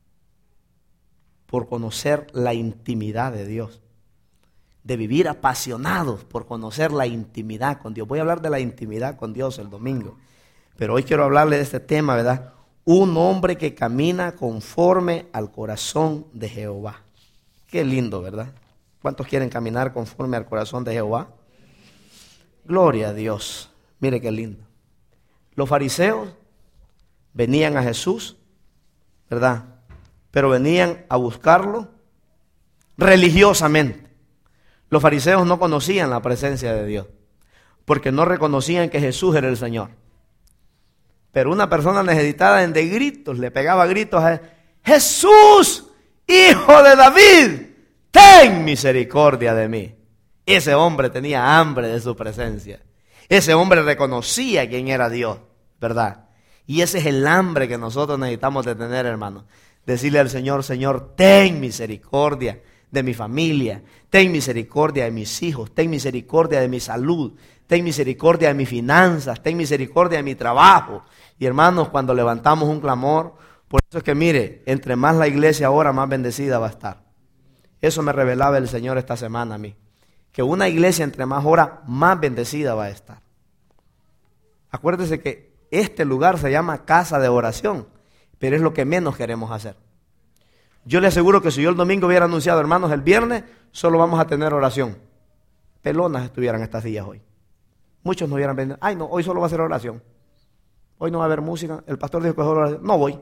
por conocer la intimidad de Dios. De vivir apasionados por conocer la intimidad con Dios. Voy a hablar de la intimidad con Dios el domingo. Pero hoy quiero hablarle de este tema, ¿verdad? Un hombre que camina conforme al corazón de Jehová. Qué lindo, ¿verdad? ¿Cuántos quieren caminar conforme al corazón de Jehová? Gloria a Dios. Mire qué lindo. Los fariseos venían a Jesús, ¿verdad? Pero venían a buscarlo religiosamente. Los fariseos no conocían la presencia de Dios, porque no reconocían que Jesús era el Señor. Pero una persona necesitada de gritos, le pegaba gritos a él: Jesús, hijo de David, ten misericordia de mí. Ese hombre tenía hambre de su presencia. Ese hombre reconocía quién era Dios, ¿verdad? Y ese es el hambre que nosotros necesitamos de tener, hermanos. Decirle al Señor: Señor, ten misericordia de mi familia, ten misericordia de mis hijos, ten misericordia de mi salud, ten misericordia de mis finanzas, ten misericordia de mi trabajo. Y hermanos, cuando levantamos un clamor, por eso es que mire, entre más la iglesia ora, más bendecida va a estar. Eso me revelaba el Señor esta semana a mí, que una iglesia entre más ora, más bendecida va a estar. Acuérdese que este lugar se llama casa de oración, pero es lo que menos queremos hacer. Yo le aseguro que si yo el domingo hubiera anunciado, hermanos, el viernes solo vamos a tener oración, pelonas estuvieran estas sillas hoy. Muchos no hubieran venido. Ay, no, hoy solo va a ser oración. Hoy no va a haber música. El pastor dijo que solo oración. No voy.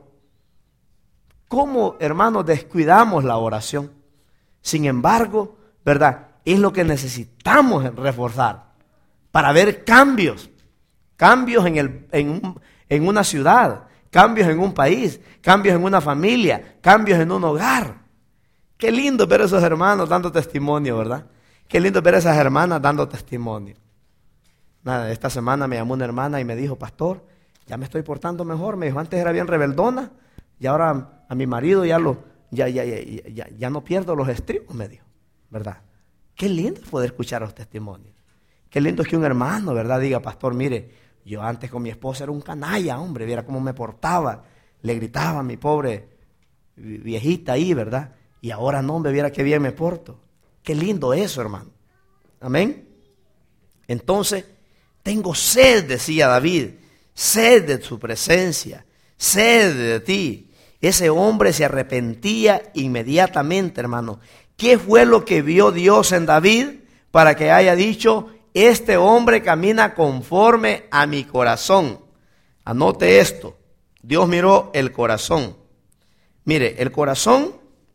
¿Cómo, hermanos, descuidamos la oración? Sin embargo, ¿verdad? Es lo que necesitamos reforzar para ver cambios. Cambios en, el, en, un, en una ciudad. Cambios en un país, cambios en una familia, cambios en un hogar. Qué lindo ver a esos hermanos dando testimonio, ¿verdad? Qué lindo ver a esas hermanas dando testimonio. Nada, esta semana me llamó una hermana y me dijo: pastor, ya me estoy portando mejor. Me dijo, antes era bien rebeldona y ahora a mi marido ya, lo, ya, ya, ya, ya, ya no pierdo los estribos, me dijo, ¿verdad? Qué lindo es poder escuchar los testimonios. Qué lindo es que un hermano, ¿verdad? Diga: pastor, mire, yo antes con mi esposa era un canalla, hombre, viera cómo me portaba, le gritaba a mi pobre viejita ahí, ¿verdad? Y ahora no, hombre, viera qué bien me porto. Qué lindo eso, hermano. Amén. Entonces, tengo sed, decía David, sed de su presencia, sed de ti. Ese hombre se arrepentía inmediatamente, hermano. ¿Qué fue lo que vio Dios en David para que haya dicho: este hombre camina conforme a mi corazón? Anote esto. Dios miró el corazón. Mire, el corazón,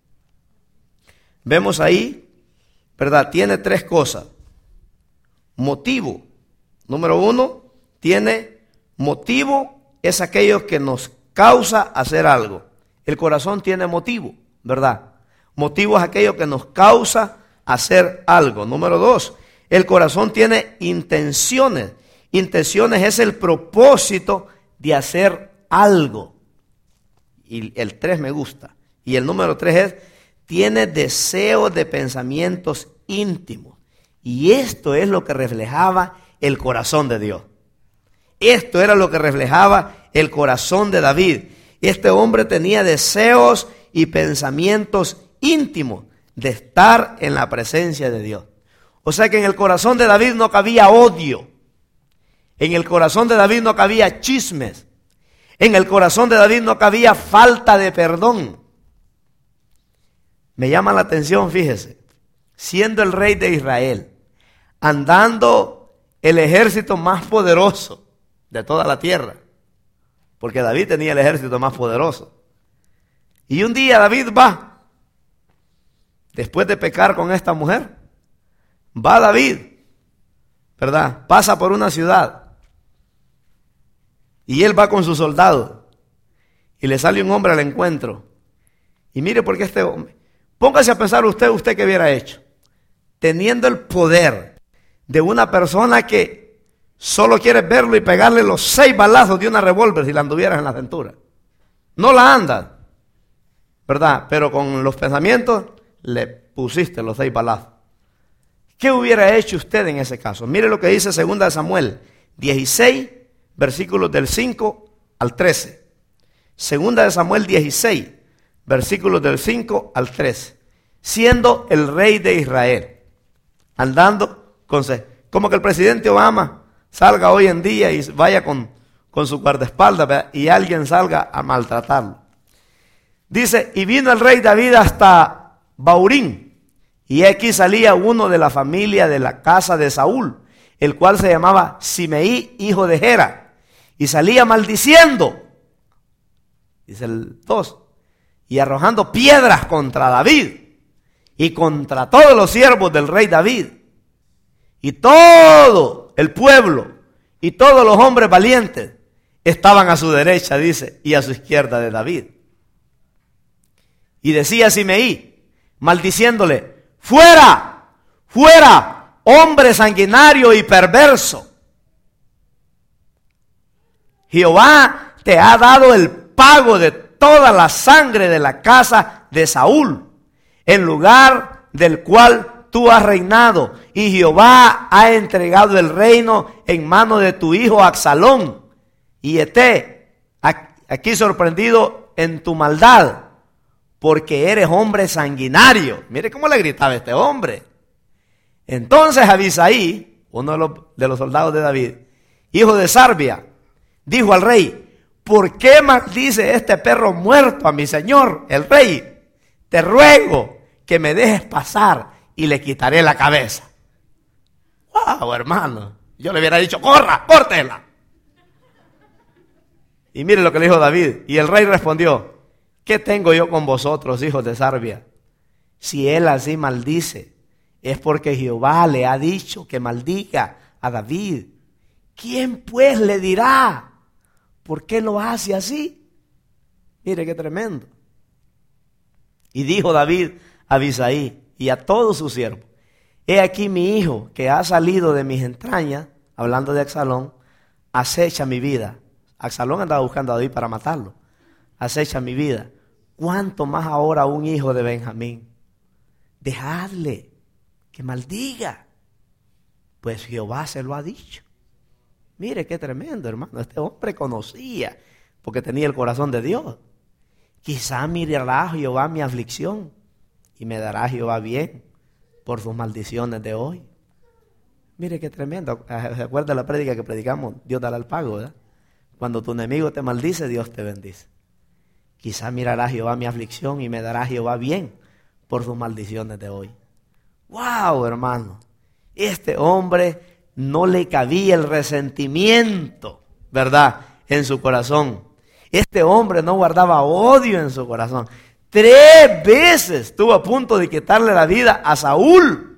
vemos ahí, ¿verdad? Tiene tres cosas. Motivo. Número uno, tiene motivo, es aquello que nos causa hacer algo. El corazón tiene motivo, ¿verdad? Motivo es aquello que nos causa hacer algo. Número dos, el corazón tiene intenciones. Intenciones es el propósito de hacer algo. y el tres me gusta. Y el número tres es, tiene deseos de pensamientos íntimos. Y esto es lo que reflejaba el corazón de Dios. Esto era lo que reflejaba el corazón de David. Este hombre tenía deseos y pensamientos íntimos de estar en la presencia de Dios. O sea que en el corazón de David no cabía odio. En el corazón de David no cabía chismes. En el corazón de David no cabía falta de perdón. Me llama la atención, fíjese, siendo el rey de Israel, andando el ejército más poderoso de toda la tierra, porque David tenía el ejército más poderoso. Y un día David va, después de pecar con esta mujer, va David, ¿verdad? Pasa por una ciudad y él va con sus soldados y le sale un hombre al encuentro. Y mire por qué este hombre, póngase a pensar usted, usted qué hubiera hecho, teniendo el poder de una persona que solo quiere verlo y pegarle los seis balazos de una revólver si la anduvieras en la cintura. No la andas, ¿verdad? Pero con los pensamientos le pusiste los seis balazos. ¿Qué hubiera hecho usted en ese caso? Mire lo que dice segunda de Samuel dieciséis, versículos del cinco al trece. segunda de Samuel dieciséis, versículos del cinco al trece. Siendo el rey de Israel, andando con... Como que el presidente Obama salga hoy en día y vaya con, con su guardaespaldas, ¿verdad? Y alguien salga a maltratarlo. Dice, y vino el rey David hasta Baurín, y aquí salía uno de la familia de la casa de Saúl, el cual se llamaba Simeí, hijo de Gera, y salía maldiciendo, dice el dos, y arrojando piedras contra David, y contra todos los siervos del rey David, y todo el pueblo, y todos los hombres valientes, estaban a su derecha, dice, y a su izquierda de David. Y decía Simeí, maldiciéndole, fuera, fuera, hombre sanguinario y perverso. Jehová te ha dado el pago de toda la sangre de la casa de Saúl, en lugar del cual tú has reinado, y Jehová ha entregado el reino en mano de tu hijo Absalón. Y esté aquí sorprendido en tu maldad, porque eres hombre sanguinario. Mire cómo le gritaba este hombre. Entonces Abisaí, uno de los, de los soldados de David, hijo de Sarbia, dijo al rey, ¿por qué maldice este perro muerto a mi señor, el rey? Te ruego que me dejes pasar y le quitaré la cabeza. Wow, hermano, yo le hubiera dicho, corra, córtela. Y mire lo que le dijo David. Y el rey respondió, ¿qué tengo yo con vosotros, hijos de Sarbia? Si él así maldice, es porque Jehová le ha dicho que maldiga a David. ¿Quién pues le dirá por qué lo hace así? Mire qué tremendo. Y dijo David a Abisaí y a todos sus siervos, he aquí mi hijo que ha salido de mis entrañas, hablando de Absalón, acecha mi vida. Absalón andaba buscando a David para matarlo. Acecha mi vida. ¿Cuánto más ahora un hijo de Benjamín? Dejadle que maldiga, pues Jehová se lo ha dicho. Mire qué tremendo, hermano. Este hombre conocía, porque tenía el corazón de Dios. Quizá mirará Jehová mi aflicción y me dará Jehová bien por sus maldiciones de hoy. Mire qué tremendo. ¿Se acuerda la prédica que predicamos? Dios dará el pago, ¿verdad? Cuando tu enemigo te maldice, Dios te bendice. Quizá mirará Jehová mi aflicción y me dará Jehová bien por sus maldiciones de hoy. ¡Wow, hermano! Este hombre no le cabía el resentimiento, ¿verdad?, en su corazón. Este hombre no guardaba odio en su corazón. Tres veces estuvo a punto de quitarle la vida a Saúl.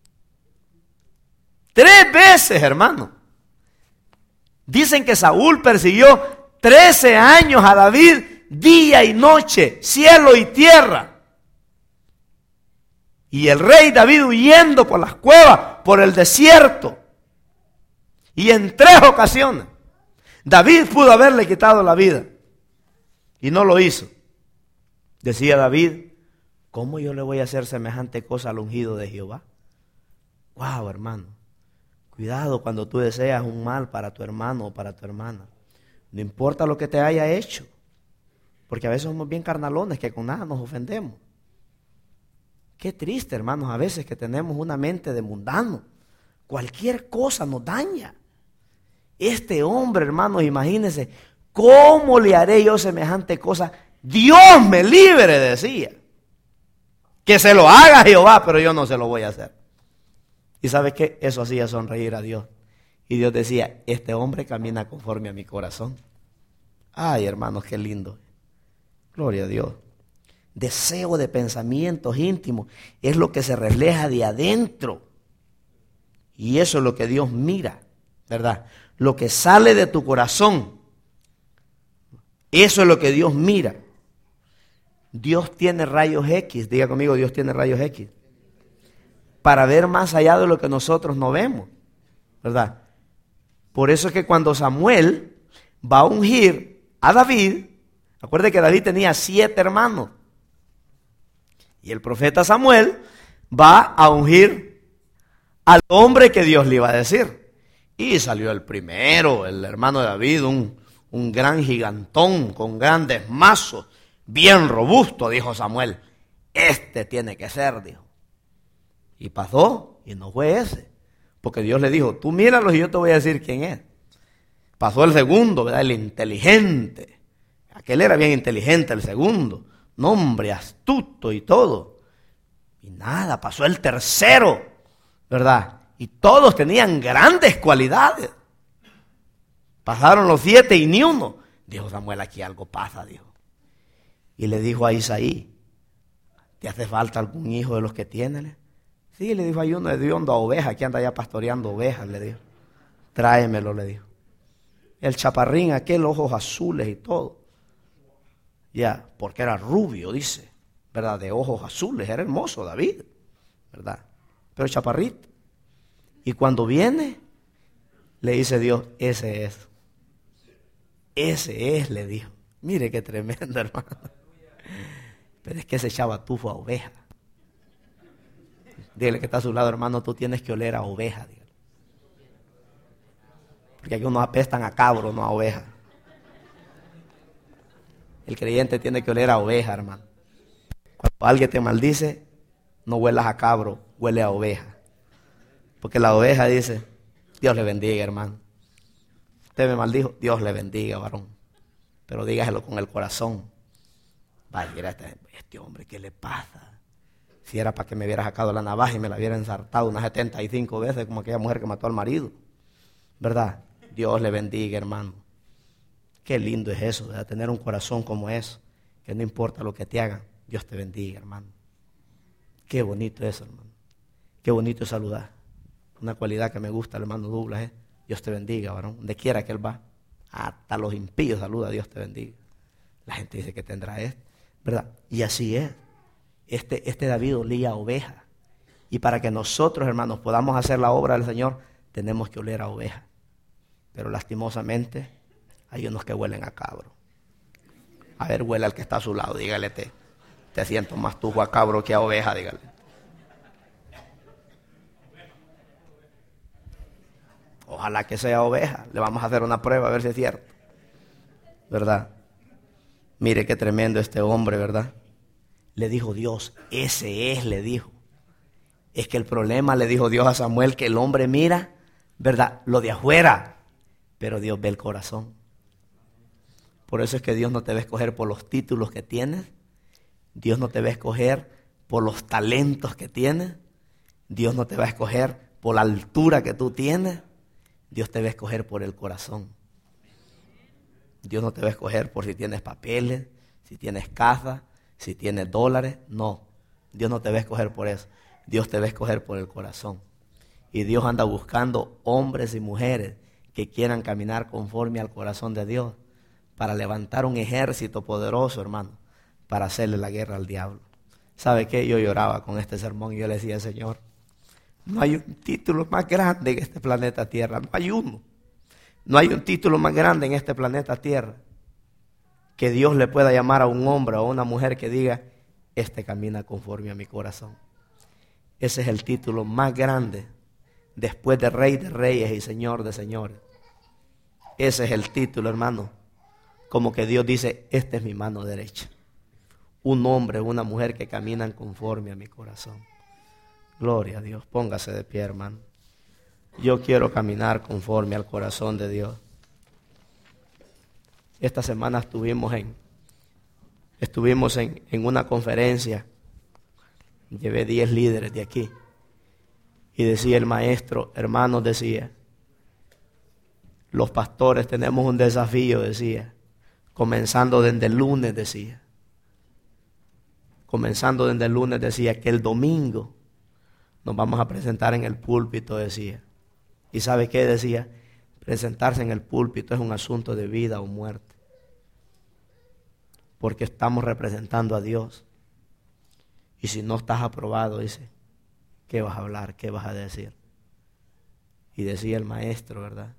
Tres veces, hermano. Dicen que Saúl persiguió trece años a David, día y noche, cielo y tierra. Y el rey David huyendo por las cuevas, por el desierto. Y en tres ocasiones, David pudo haberle quitado la vida. Y no lo hizo. Decía David, ¿cómo yo le voy a hacer semejante cosa al ungido de Jehová? Wow, hermano. Cuidado cuando tú deseas un mal para tu hermano o para tu hermana. No importa lo que te haya hecho. Porque a veces somos bien carnalones que con nada nos ofendemos. Qué triste, hermanos, a veces que tenemos una mente de mundano. Cualquier cosa nos daña. Este hombre, hermanos, imagínense, ¿cómo le haré yo semejante cosa? Dios me libre, decía. Que se lo haga Jehová, pero yo no se lo voy a hacer. ¿Y sabes qué? Eso hacía sonreír a Dios. Y Dios decía, este hombre camina conforme a mi corazón. Ay, hermanos, qué lindo. Gloria a Dios. Deseo de pensamientos íntimos es lo que se refleja de adentro. Y eso es lo que Dios mira, ¿verdad? Lo que sale de tu corazón. Eso es lo que Dios mira. Dios tiene rayos X. Diga conmigo, Dios tiene rayos X. Para ver más allá de lo que nosotros no vemos, ¿verdad? Por eso es que cuando Samuel va a ungir a David, acuérdate que David tenía siete hermanos. Y el profeta Samuel va a ungir al hombre que Dios le iba a decir. Y salió el primero, el hermano de David, un, un gran gigantón con grandes mazos, bien robusto, dijo Samuel. Este tiene que ser, dijo. Y pasó, y no fue ese. Porque Dios le dijo, tú míralos y yo te voy a decir quién es. Pasó el segundo, ¿verdad? El inteligente. Aquel era bien inteligente, el segundo. Nombre, astuto y todo. Y nada, pasó el tercero, ¿verdad? Y todos tenían grandes cualidades. Pasaron los siete y ni uno. Dijo Samuel, aquí algo pasa, dijo. Y le dijo a Isaí, ¿te hace falta algún hijo de los que tienes? Sí, le dijo, hay uno de hondo a ovejas, que anda ya pastoreando ovejas, le dijo. Tráemelo, le dijo. El chaparrín, aquel, ojos azules y todo. Ya, porque era rubio, dice, ¿verdad? De ojos azules, era hermoso David, ¿verdad? Pero chaparrito. Y cuando viene, le dice Dios, ese es. Ese es, le dijo. Mire qué tremendo, hermano. Pero es que se echaba tufo a oveja. Dile que está a su lado, hermano, tú tienes que oler a oveja. Dígale. Porque aquí unos apestan a cabro, no a oveja. El creyente tiene que oler a oveja, hermano. Cuando alguien te maldice, no huelas a cabro, huele a oveja. Porque la oveja dice, Dios le bendiga, hermano. Usted me maldijo, Dios le bendiga, varón. Pero dígaselo con el corazón. Vaya, mira este, este hombre, ¿qué le pasa? Si era para que me hubiera sacado la navaja y me la hubiera ensartado unas setenta y cinco veces como aquella mujer que mató al marido. ¿Verdad? Dios le bendiga, hermano. Qué lindo es eso, ¿verdad? Tener un corazón como eso. Que no importa lo que te hagan, Dios te bendiga, hermano. Qué bonito eso, hermano. Qué bonito es saludar. Una cualidad que me gusta, hermano Douglas, es Dios te bendiga, varón. Donde quiera que él va, hasta los impíos saluda, Dios te bendiga. La gente dice que tendrá esto, ¿verdad? Y así es. Este, este David olía a oveja. Y para que nosotros, hermanos, podamos hacer la obra del Señor, tenemos que oler a oveja. Pero lastimosamente, hay unos que huelen a cabro. A ver, huele al que está a su lado, dígale, te, te siento más tujo a cabro que a oveja, dígale. Ojalá que sea oveja. Le vamos a hacer una prueba a ver si es cierto. ¿Verdad? Mire qué tremendo este hombre, ¿verdad? Le dijo Dios, ese es, le dijo. Es que el problema, le dijo Dios a Samuel, que el hombre mira, ¿verdad? Lo de afuera, pero Dios ve el corazón. Por eso es que Dios no te va a escoger por los títulos que tienes. Dios no te va a escoger por los talentos que tienes. Dios no te va a escoger por la altura que tú tienes. Dios te va a escoger por el corazón. Dios no te va a escoger por si tienes papeles, si tienes casa, si tienes dólares. No, Dios no te va a escoger por eso. Dios te va a escoger por el corazón. Y Dios anda buscando hombres y mujeres que quieran caminar conforme al corazón de Dios para levantar un ejército poderoso, hermano, para hacerle la guerra al diablo. ¿Sabe qué? Yo lloraba con este sermón y yo le decía, Señor, no hay un título más grande en este planeta Tierra, no hay uno. No hay un título más grande en este planeta Tierra que Dios le pueda llamar a un hombre o a una mujer que diga, este camina conforme a mi corazón. Ese es el título más grande después de Rey de Reyes y Señor de Señores. Ese es el título, hermano. Como que Dios dice, esta es mi mano derecha. Un hombre o una mujer que caminan conforme a mi corazón. Gloria a Dios. Póngase de pie, hermano. Yo quiero caminar conforme al corazón de Dios. Esta semana estuvimos en, estuvimos en, en una conferencia. Llevé diez líderes de aquí. Y decía el maestro, hermanos, decía, los pastores tenemos un desafío, decía, comenzando desde el lunes, decía. Comenzando desde el lunes, decía, que el domingo nos vamos a presentar en el púlpito, decía. ¿Y sabe qué decía? Presentarse en el púlpito es un asunto de vida o muerte. Porque estamos representando a Dios. Y si no estás aprobado, dice, ¿qué vas a hablar? ¿Qué vas a decir? Y decía el maestro, ¿verdad?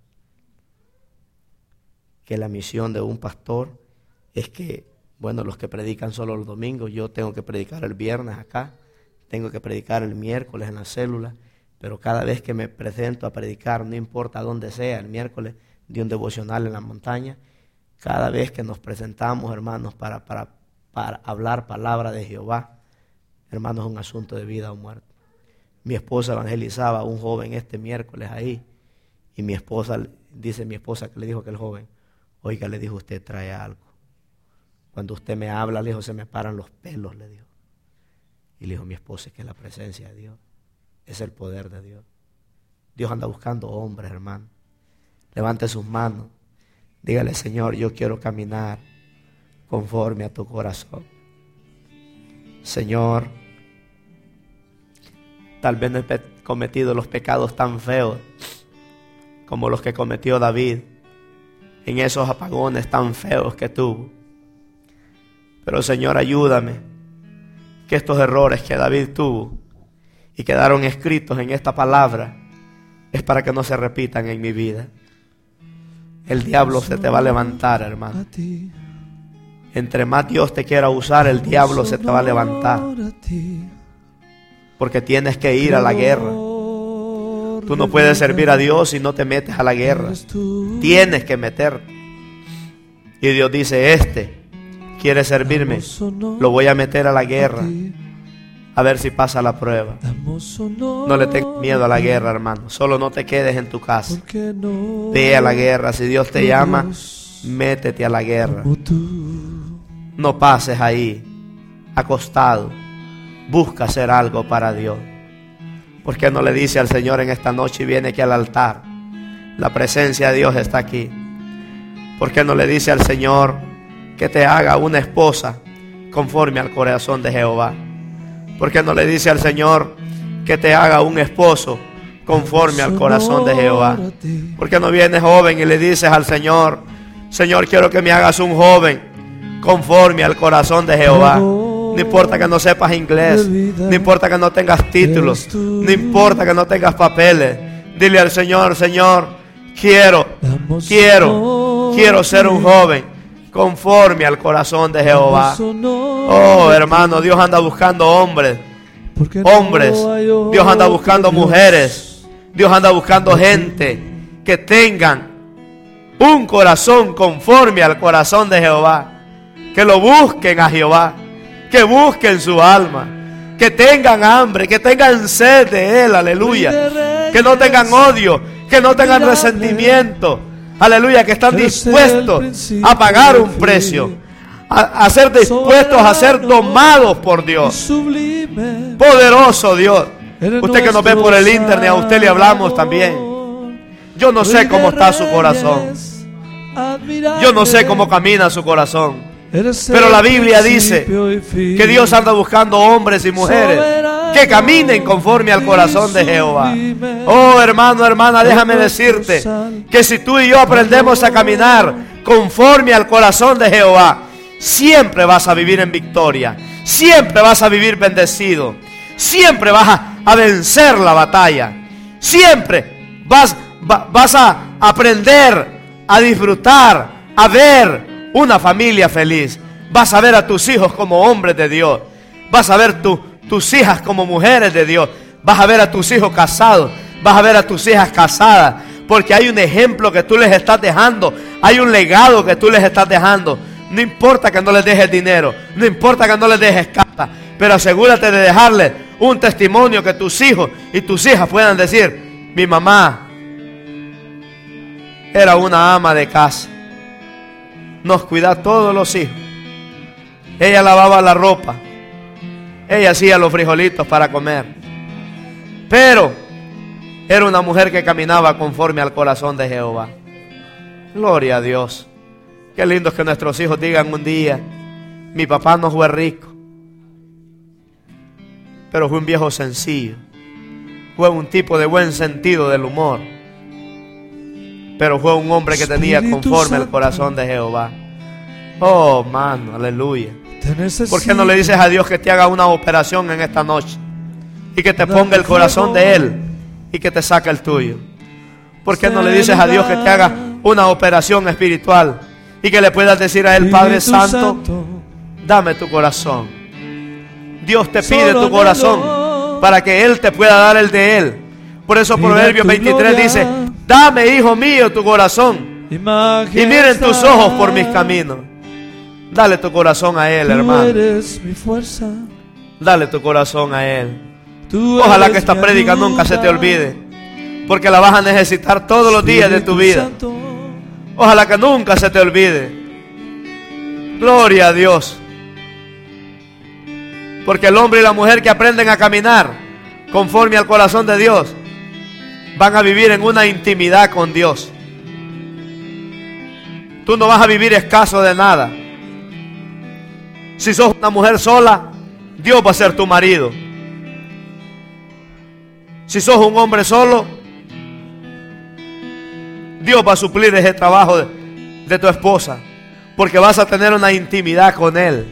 Que la misión de un pastor es que, bueno, los que predican solo los domingos, yo tengo que predicar el viernes acá, tengo que predicar el miércoles en la célula, pero cada vez que me presento a predicar, no importa dónde sea, el miércoles de un devocional en la montaña, cada vez que nos presentamos, hermanos, para, para, para hablar palabra de Jehová, hermanos, es un asunto de vida o muerte. Mi esposa evangelizaba a un joven este miércoles ahí, y mi esposa, dice mi esposa que le dijo a aquel joven, oiga, le dijo, usted trae algo. Cuando usted me habla, le dijo, se me paran los pelos, le dijo. Y le dijo mi esposa, es que es la presencia de Dios, es el poder de Dios. Dios anda buscando hombres, hermano. Levante sus manos, dígale, Señor, yo quiero caminar conforme a tu corazón. Señor, tal vez no he cometido los pecados tan feos como los que cometió David en esos apagones tan feos que tuvo. Pero Señor, ayúdame, que estos errores que David tuvo y quedaron escritos en esta palabra es para que no se repitan en mi vida. El diablo se te va a levantar, hermano. Entre más Dios te quiera usar, el diablo se te va a levantar. Porque tienes que ir a la guerra. Tú no puedes servir a Dios si no te metes a la guerra. Tienes que meterte. Y Dios dice, este quiere servirme, lo voy a meter a la guerra, a ver si pasa la prueba. No le tengas miedo a la guerra, hermano. Solo no te quedes en tu casa. Ve a la guerra. Si Dios te llama, métete a la guerra. No pases ahí acostado. Busca hacer algo para Dios. ¿Por qué no le dice al Señor en esta noche y viene aquí al altar? La presencia de Dios está aquí. ¿Por qué no le dice al Señor que te haga una esposa conforme al corazón de Jehová? ¿Por qué no le dice al Señor que te haga un esposo conforme al corazón de Jehová? ¿Por qué no vienes joven y le dices al Señor, Señor, quiero que me hagas un joven conforme al corazón de Jehová? No importa que no sepas inglés, no importa que no tengas títulos, no importa que no tengas papeles. Dile al Señor, Señor, quiero, quiero, quiero ser un joven conforme al corazón de Jehová. Oh, hermano, Dios anda buscando hombres, hombres. Dios anda buscando mujeres. Dios anda buscando gente que tengan un corazón conforme al corazón de Jehová. Que lo busquen a Jehová, que busquen su alma, que tengan hambre, que tengan sed de Él, aleluya. Que no tengan odio, que no tengan resentimiento, aleluya. Que están dispuestos a pagar un precio, a, a ser dispuestos a ser domados por Dios. Poderoso Dios. Usted que nos ve por el internet, a usted le hablamos también. Yo no sé cómo está su corazón, yo no sé cómo camina su corazón, pero la Biblia dice que Dios anda buscando hombres y mujeres que caminen conforme al corazón de Jehová. Oh, hermano, hermana, déjame decirte que si tú y yo aprendemos a caminar conforme al corazón de Jehová, siempre vas a vivir en victoria, siempre vas a vivir bendecido, siempre vas a, a vencer la batalla, siempre vas, va, vas a aprender a disfrutar, a ver una familia feliz. Vas a ver a tus hijos como hombres de Dios. Vas a ver tu, tus hijas como mujeres de Dios. Vas a ver a tus hijos casados. Vas a ver a tus hijas casadas. Porque hay un ejemplo que tú les estás dejando. Hay un legado que tú les estás dejando. No importa que no les dejes dinero. No importa que no les dejes casa. Pero asegúrate de dejarles un testimonio que tus hijos y tus hijas puedan decir: mi mamá era una ama de casa. Nos cuidaba a todos los hijos. Ella lavaba la ropa. Ella hacía los frijolitos para comer. Pero era una mujer que caminaba conforme al corazón de Jehová. Gloria a Dios. Qué lindo es que nuestros hijos digan un día: mi papá no fue rico, pero fue un viejo sencillo. Fue un tipo de buen sentido del humor, pero fue un hombre que tenía conforme al corazón de Jehová. Oh, mano, aleluya. ¿Por qué no le dices a Dios que te haga una operación en esta noche y que te ponga el corazón de Él y que te saque el tuyo? ¿Por qué no le dices a Dios que te haga una operación espiritual y que le puedas decir a Él: Padre Santo, dame tu corazón? Dios te pide tu corazón para que Él te pueda dar el de Él. Por eso Proverbios veintitrés dice: dame, hijo mío, tu corazón y miren tus ojos por mis caminos. Dale tu corazón a Él, hermano. Dale tu corazón a Él. Ojalá que esta prédica nunca se te olvide, porque la vas a necesitar todos los días de tu vida. Ojalá que nunca se te olvide. Gloria a Dios. Porque el hombre y la mujer que aprenden a caminar conforme al corazón de Dios van a vivir en una intimidad con Dios. Tú no vas a vivir escaso de nada. Si sos una mujer sola, Dios va a ser tu marido. Si sos un hombre solo, Dios va a suplir ese trabajo de, de tu esposa, porque vas a tener una intimidad con Él.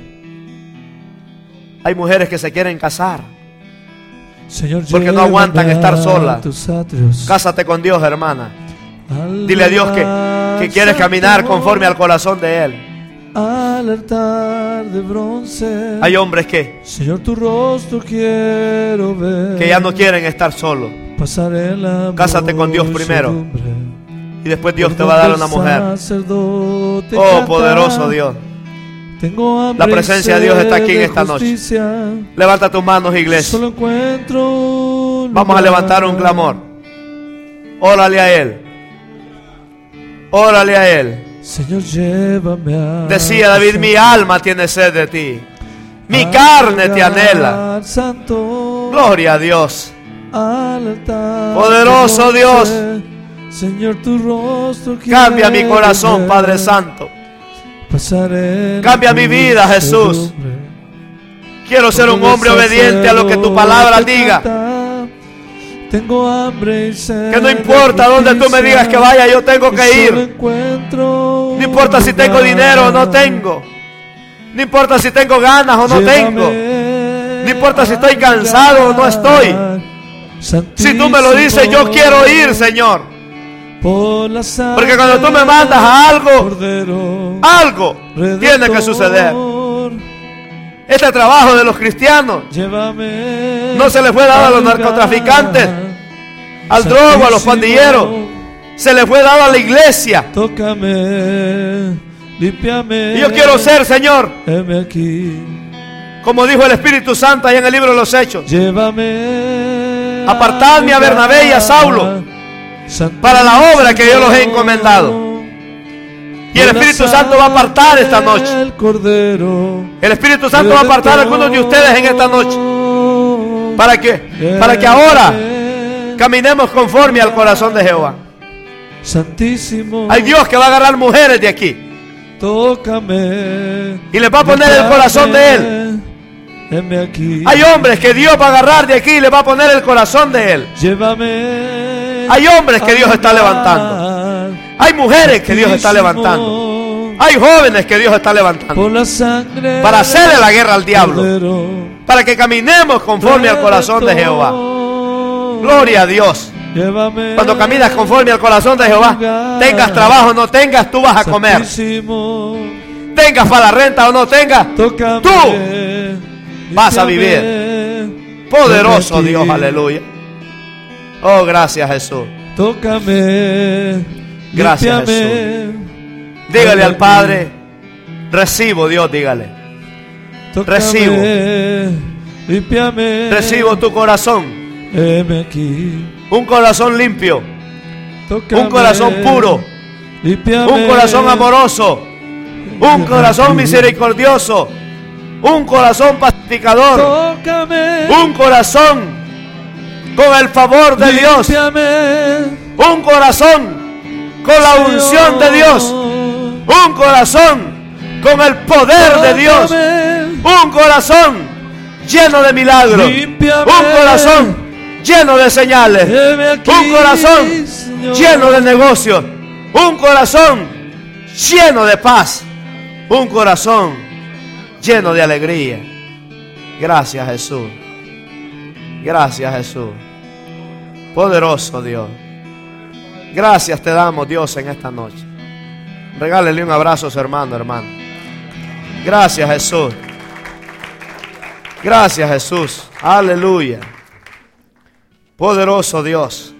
Hay mujeres que se quieren casar, Señor, porque no aguantan estar solas. Cásate con Dios, hermana. Dile a Dios que, que quieres caminar conforme al corazón de Él. Al altar de bronce, hay hombres que, Señor, tu rostro quiero ver, que ya no quieren estar solos. Cásate con Dios primero y después Dios te va a dar una mujer. Oh, poderoso Dios. La presencia de Dios está aquí en esta noche. Levanta tus manos, iglesia. Vamos a levantar un clamor. Órale a Él. Órale a Él. Señor, llévame a... Decía David: mi alma tiene sed de ti, mi carne te anhela. Gloria a Dios. Poderoso Dios. Señor, tu rostro cambia mi corazón, Padre Santo. Cambia mi vida, Jesús. Quiero ser un hombre obediente a lo que tu palabra diga. Tengo hambre y sed. Que no importa dónde tú me digas que vaya, yo tengo que ir. No importa si tengo dinero o no tengo. No importa si tengo ganas o no tengo. No importa si estoy cansado o no estoy. Si tú me lo dices, yo quiero ir, Señor. Porque cuando tú me mandas a algo, algo tiene que suceder. Este trabajo de los cristianos no se le fue dado a los narcotraficantes, al drogo, a los pandilleros. Se le fue dado a la iglesia. Tócame, límpiame. Y yo quiero ser, Señor, heme aquí. Como dijo el Espíritu Santo ahí en el libro de los Hechos: llévame, apartadme a Bernabé y a Saulo para la obra que yo los he encomendado. Y el Espíritu Santo va a apartar esta noche. El Espíritu Santo va a apartar a algunos de ustedes en esta noche, para que, para que ahora caminemos conforme al corazón de Jehová. Santísimo. Hay Dios que va a agarrar mujeres de aquí. Tócame y les va a poner el corazón de Él. Aquí. Hay hombres que Dios va a agarrar de aquí y les va a poner el corazón de Él. Llévame. Hay hombres que Dios está levantando. Hay mujeres que Dios está levantando. Hay jóvenes que Dios está levantando por la sangre para hacerle la guerra al diablo, para que caminemos conforme al corazón de Jehová. Gloria a Dios. Cuando caminas conforme al corazón de Jehová, tengas trabajo o no tengas, tú vas a comer. tengas para la renta o no tengas, tócame, tú vas a vivir. límpiame, Poderoso heme aquí. Dios, aleluya. Oh, gracias Jesús. Tócame, Gracias, límpiame, Dígale heme al aquí. Padre, recibo, Dios, dígale. Tócame, recibo. límpiame, Recibo tu corazón, heme aquí. un corazón limpio, Tócame, un corazón puro, límpiame, un corazón amoroso, un corazón misericordioso, un corazón pacificador, tócame, un corazón con el favor de Dios, límpiame, un corazón con la unción de Dios, un corazón con el poder de Dios, tócame, un corazón lleno de milagros, límpiame, un corazón lleno de señales, heme aquí, un corazón Señor. lleno de negocios, un corazón lleno de paz, un corazón lleno de alegría. Gracias Jesús. Gracias Jesús. Poderoso Dios. Gracias te damos, Dios, en esta noche. Regálele un abrazo a su hermano, hermano. Gracias Jesús. Gracias Jesús. Aleluya. Poderoso Dios.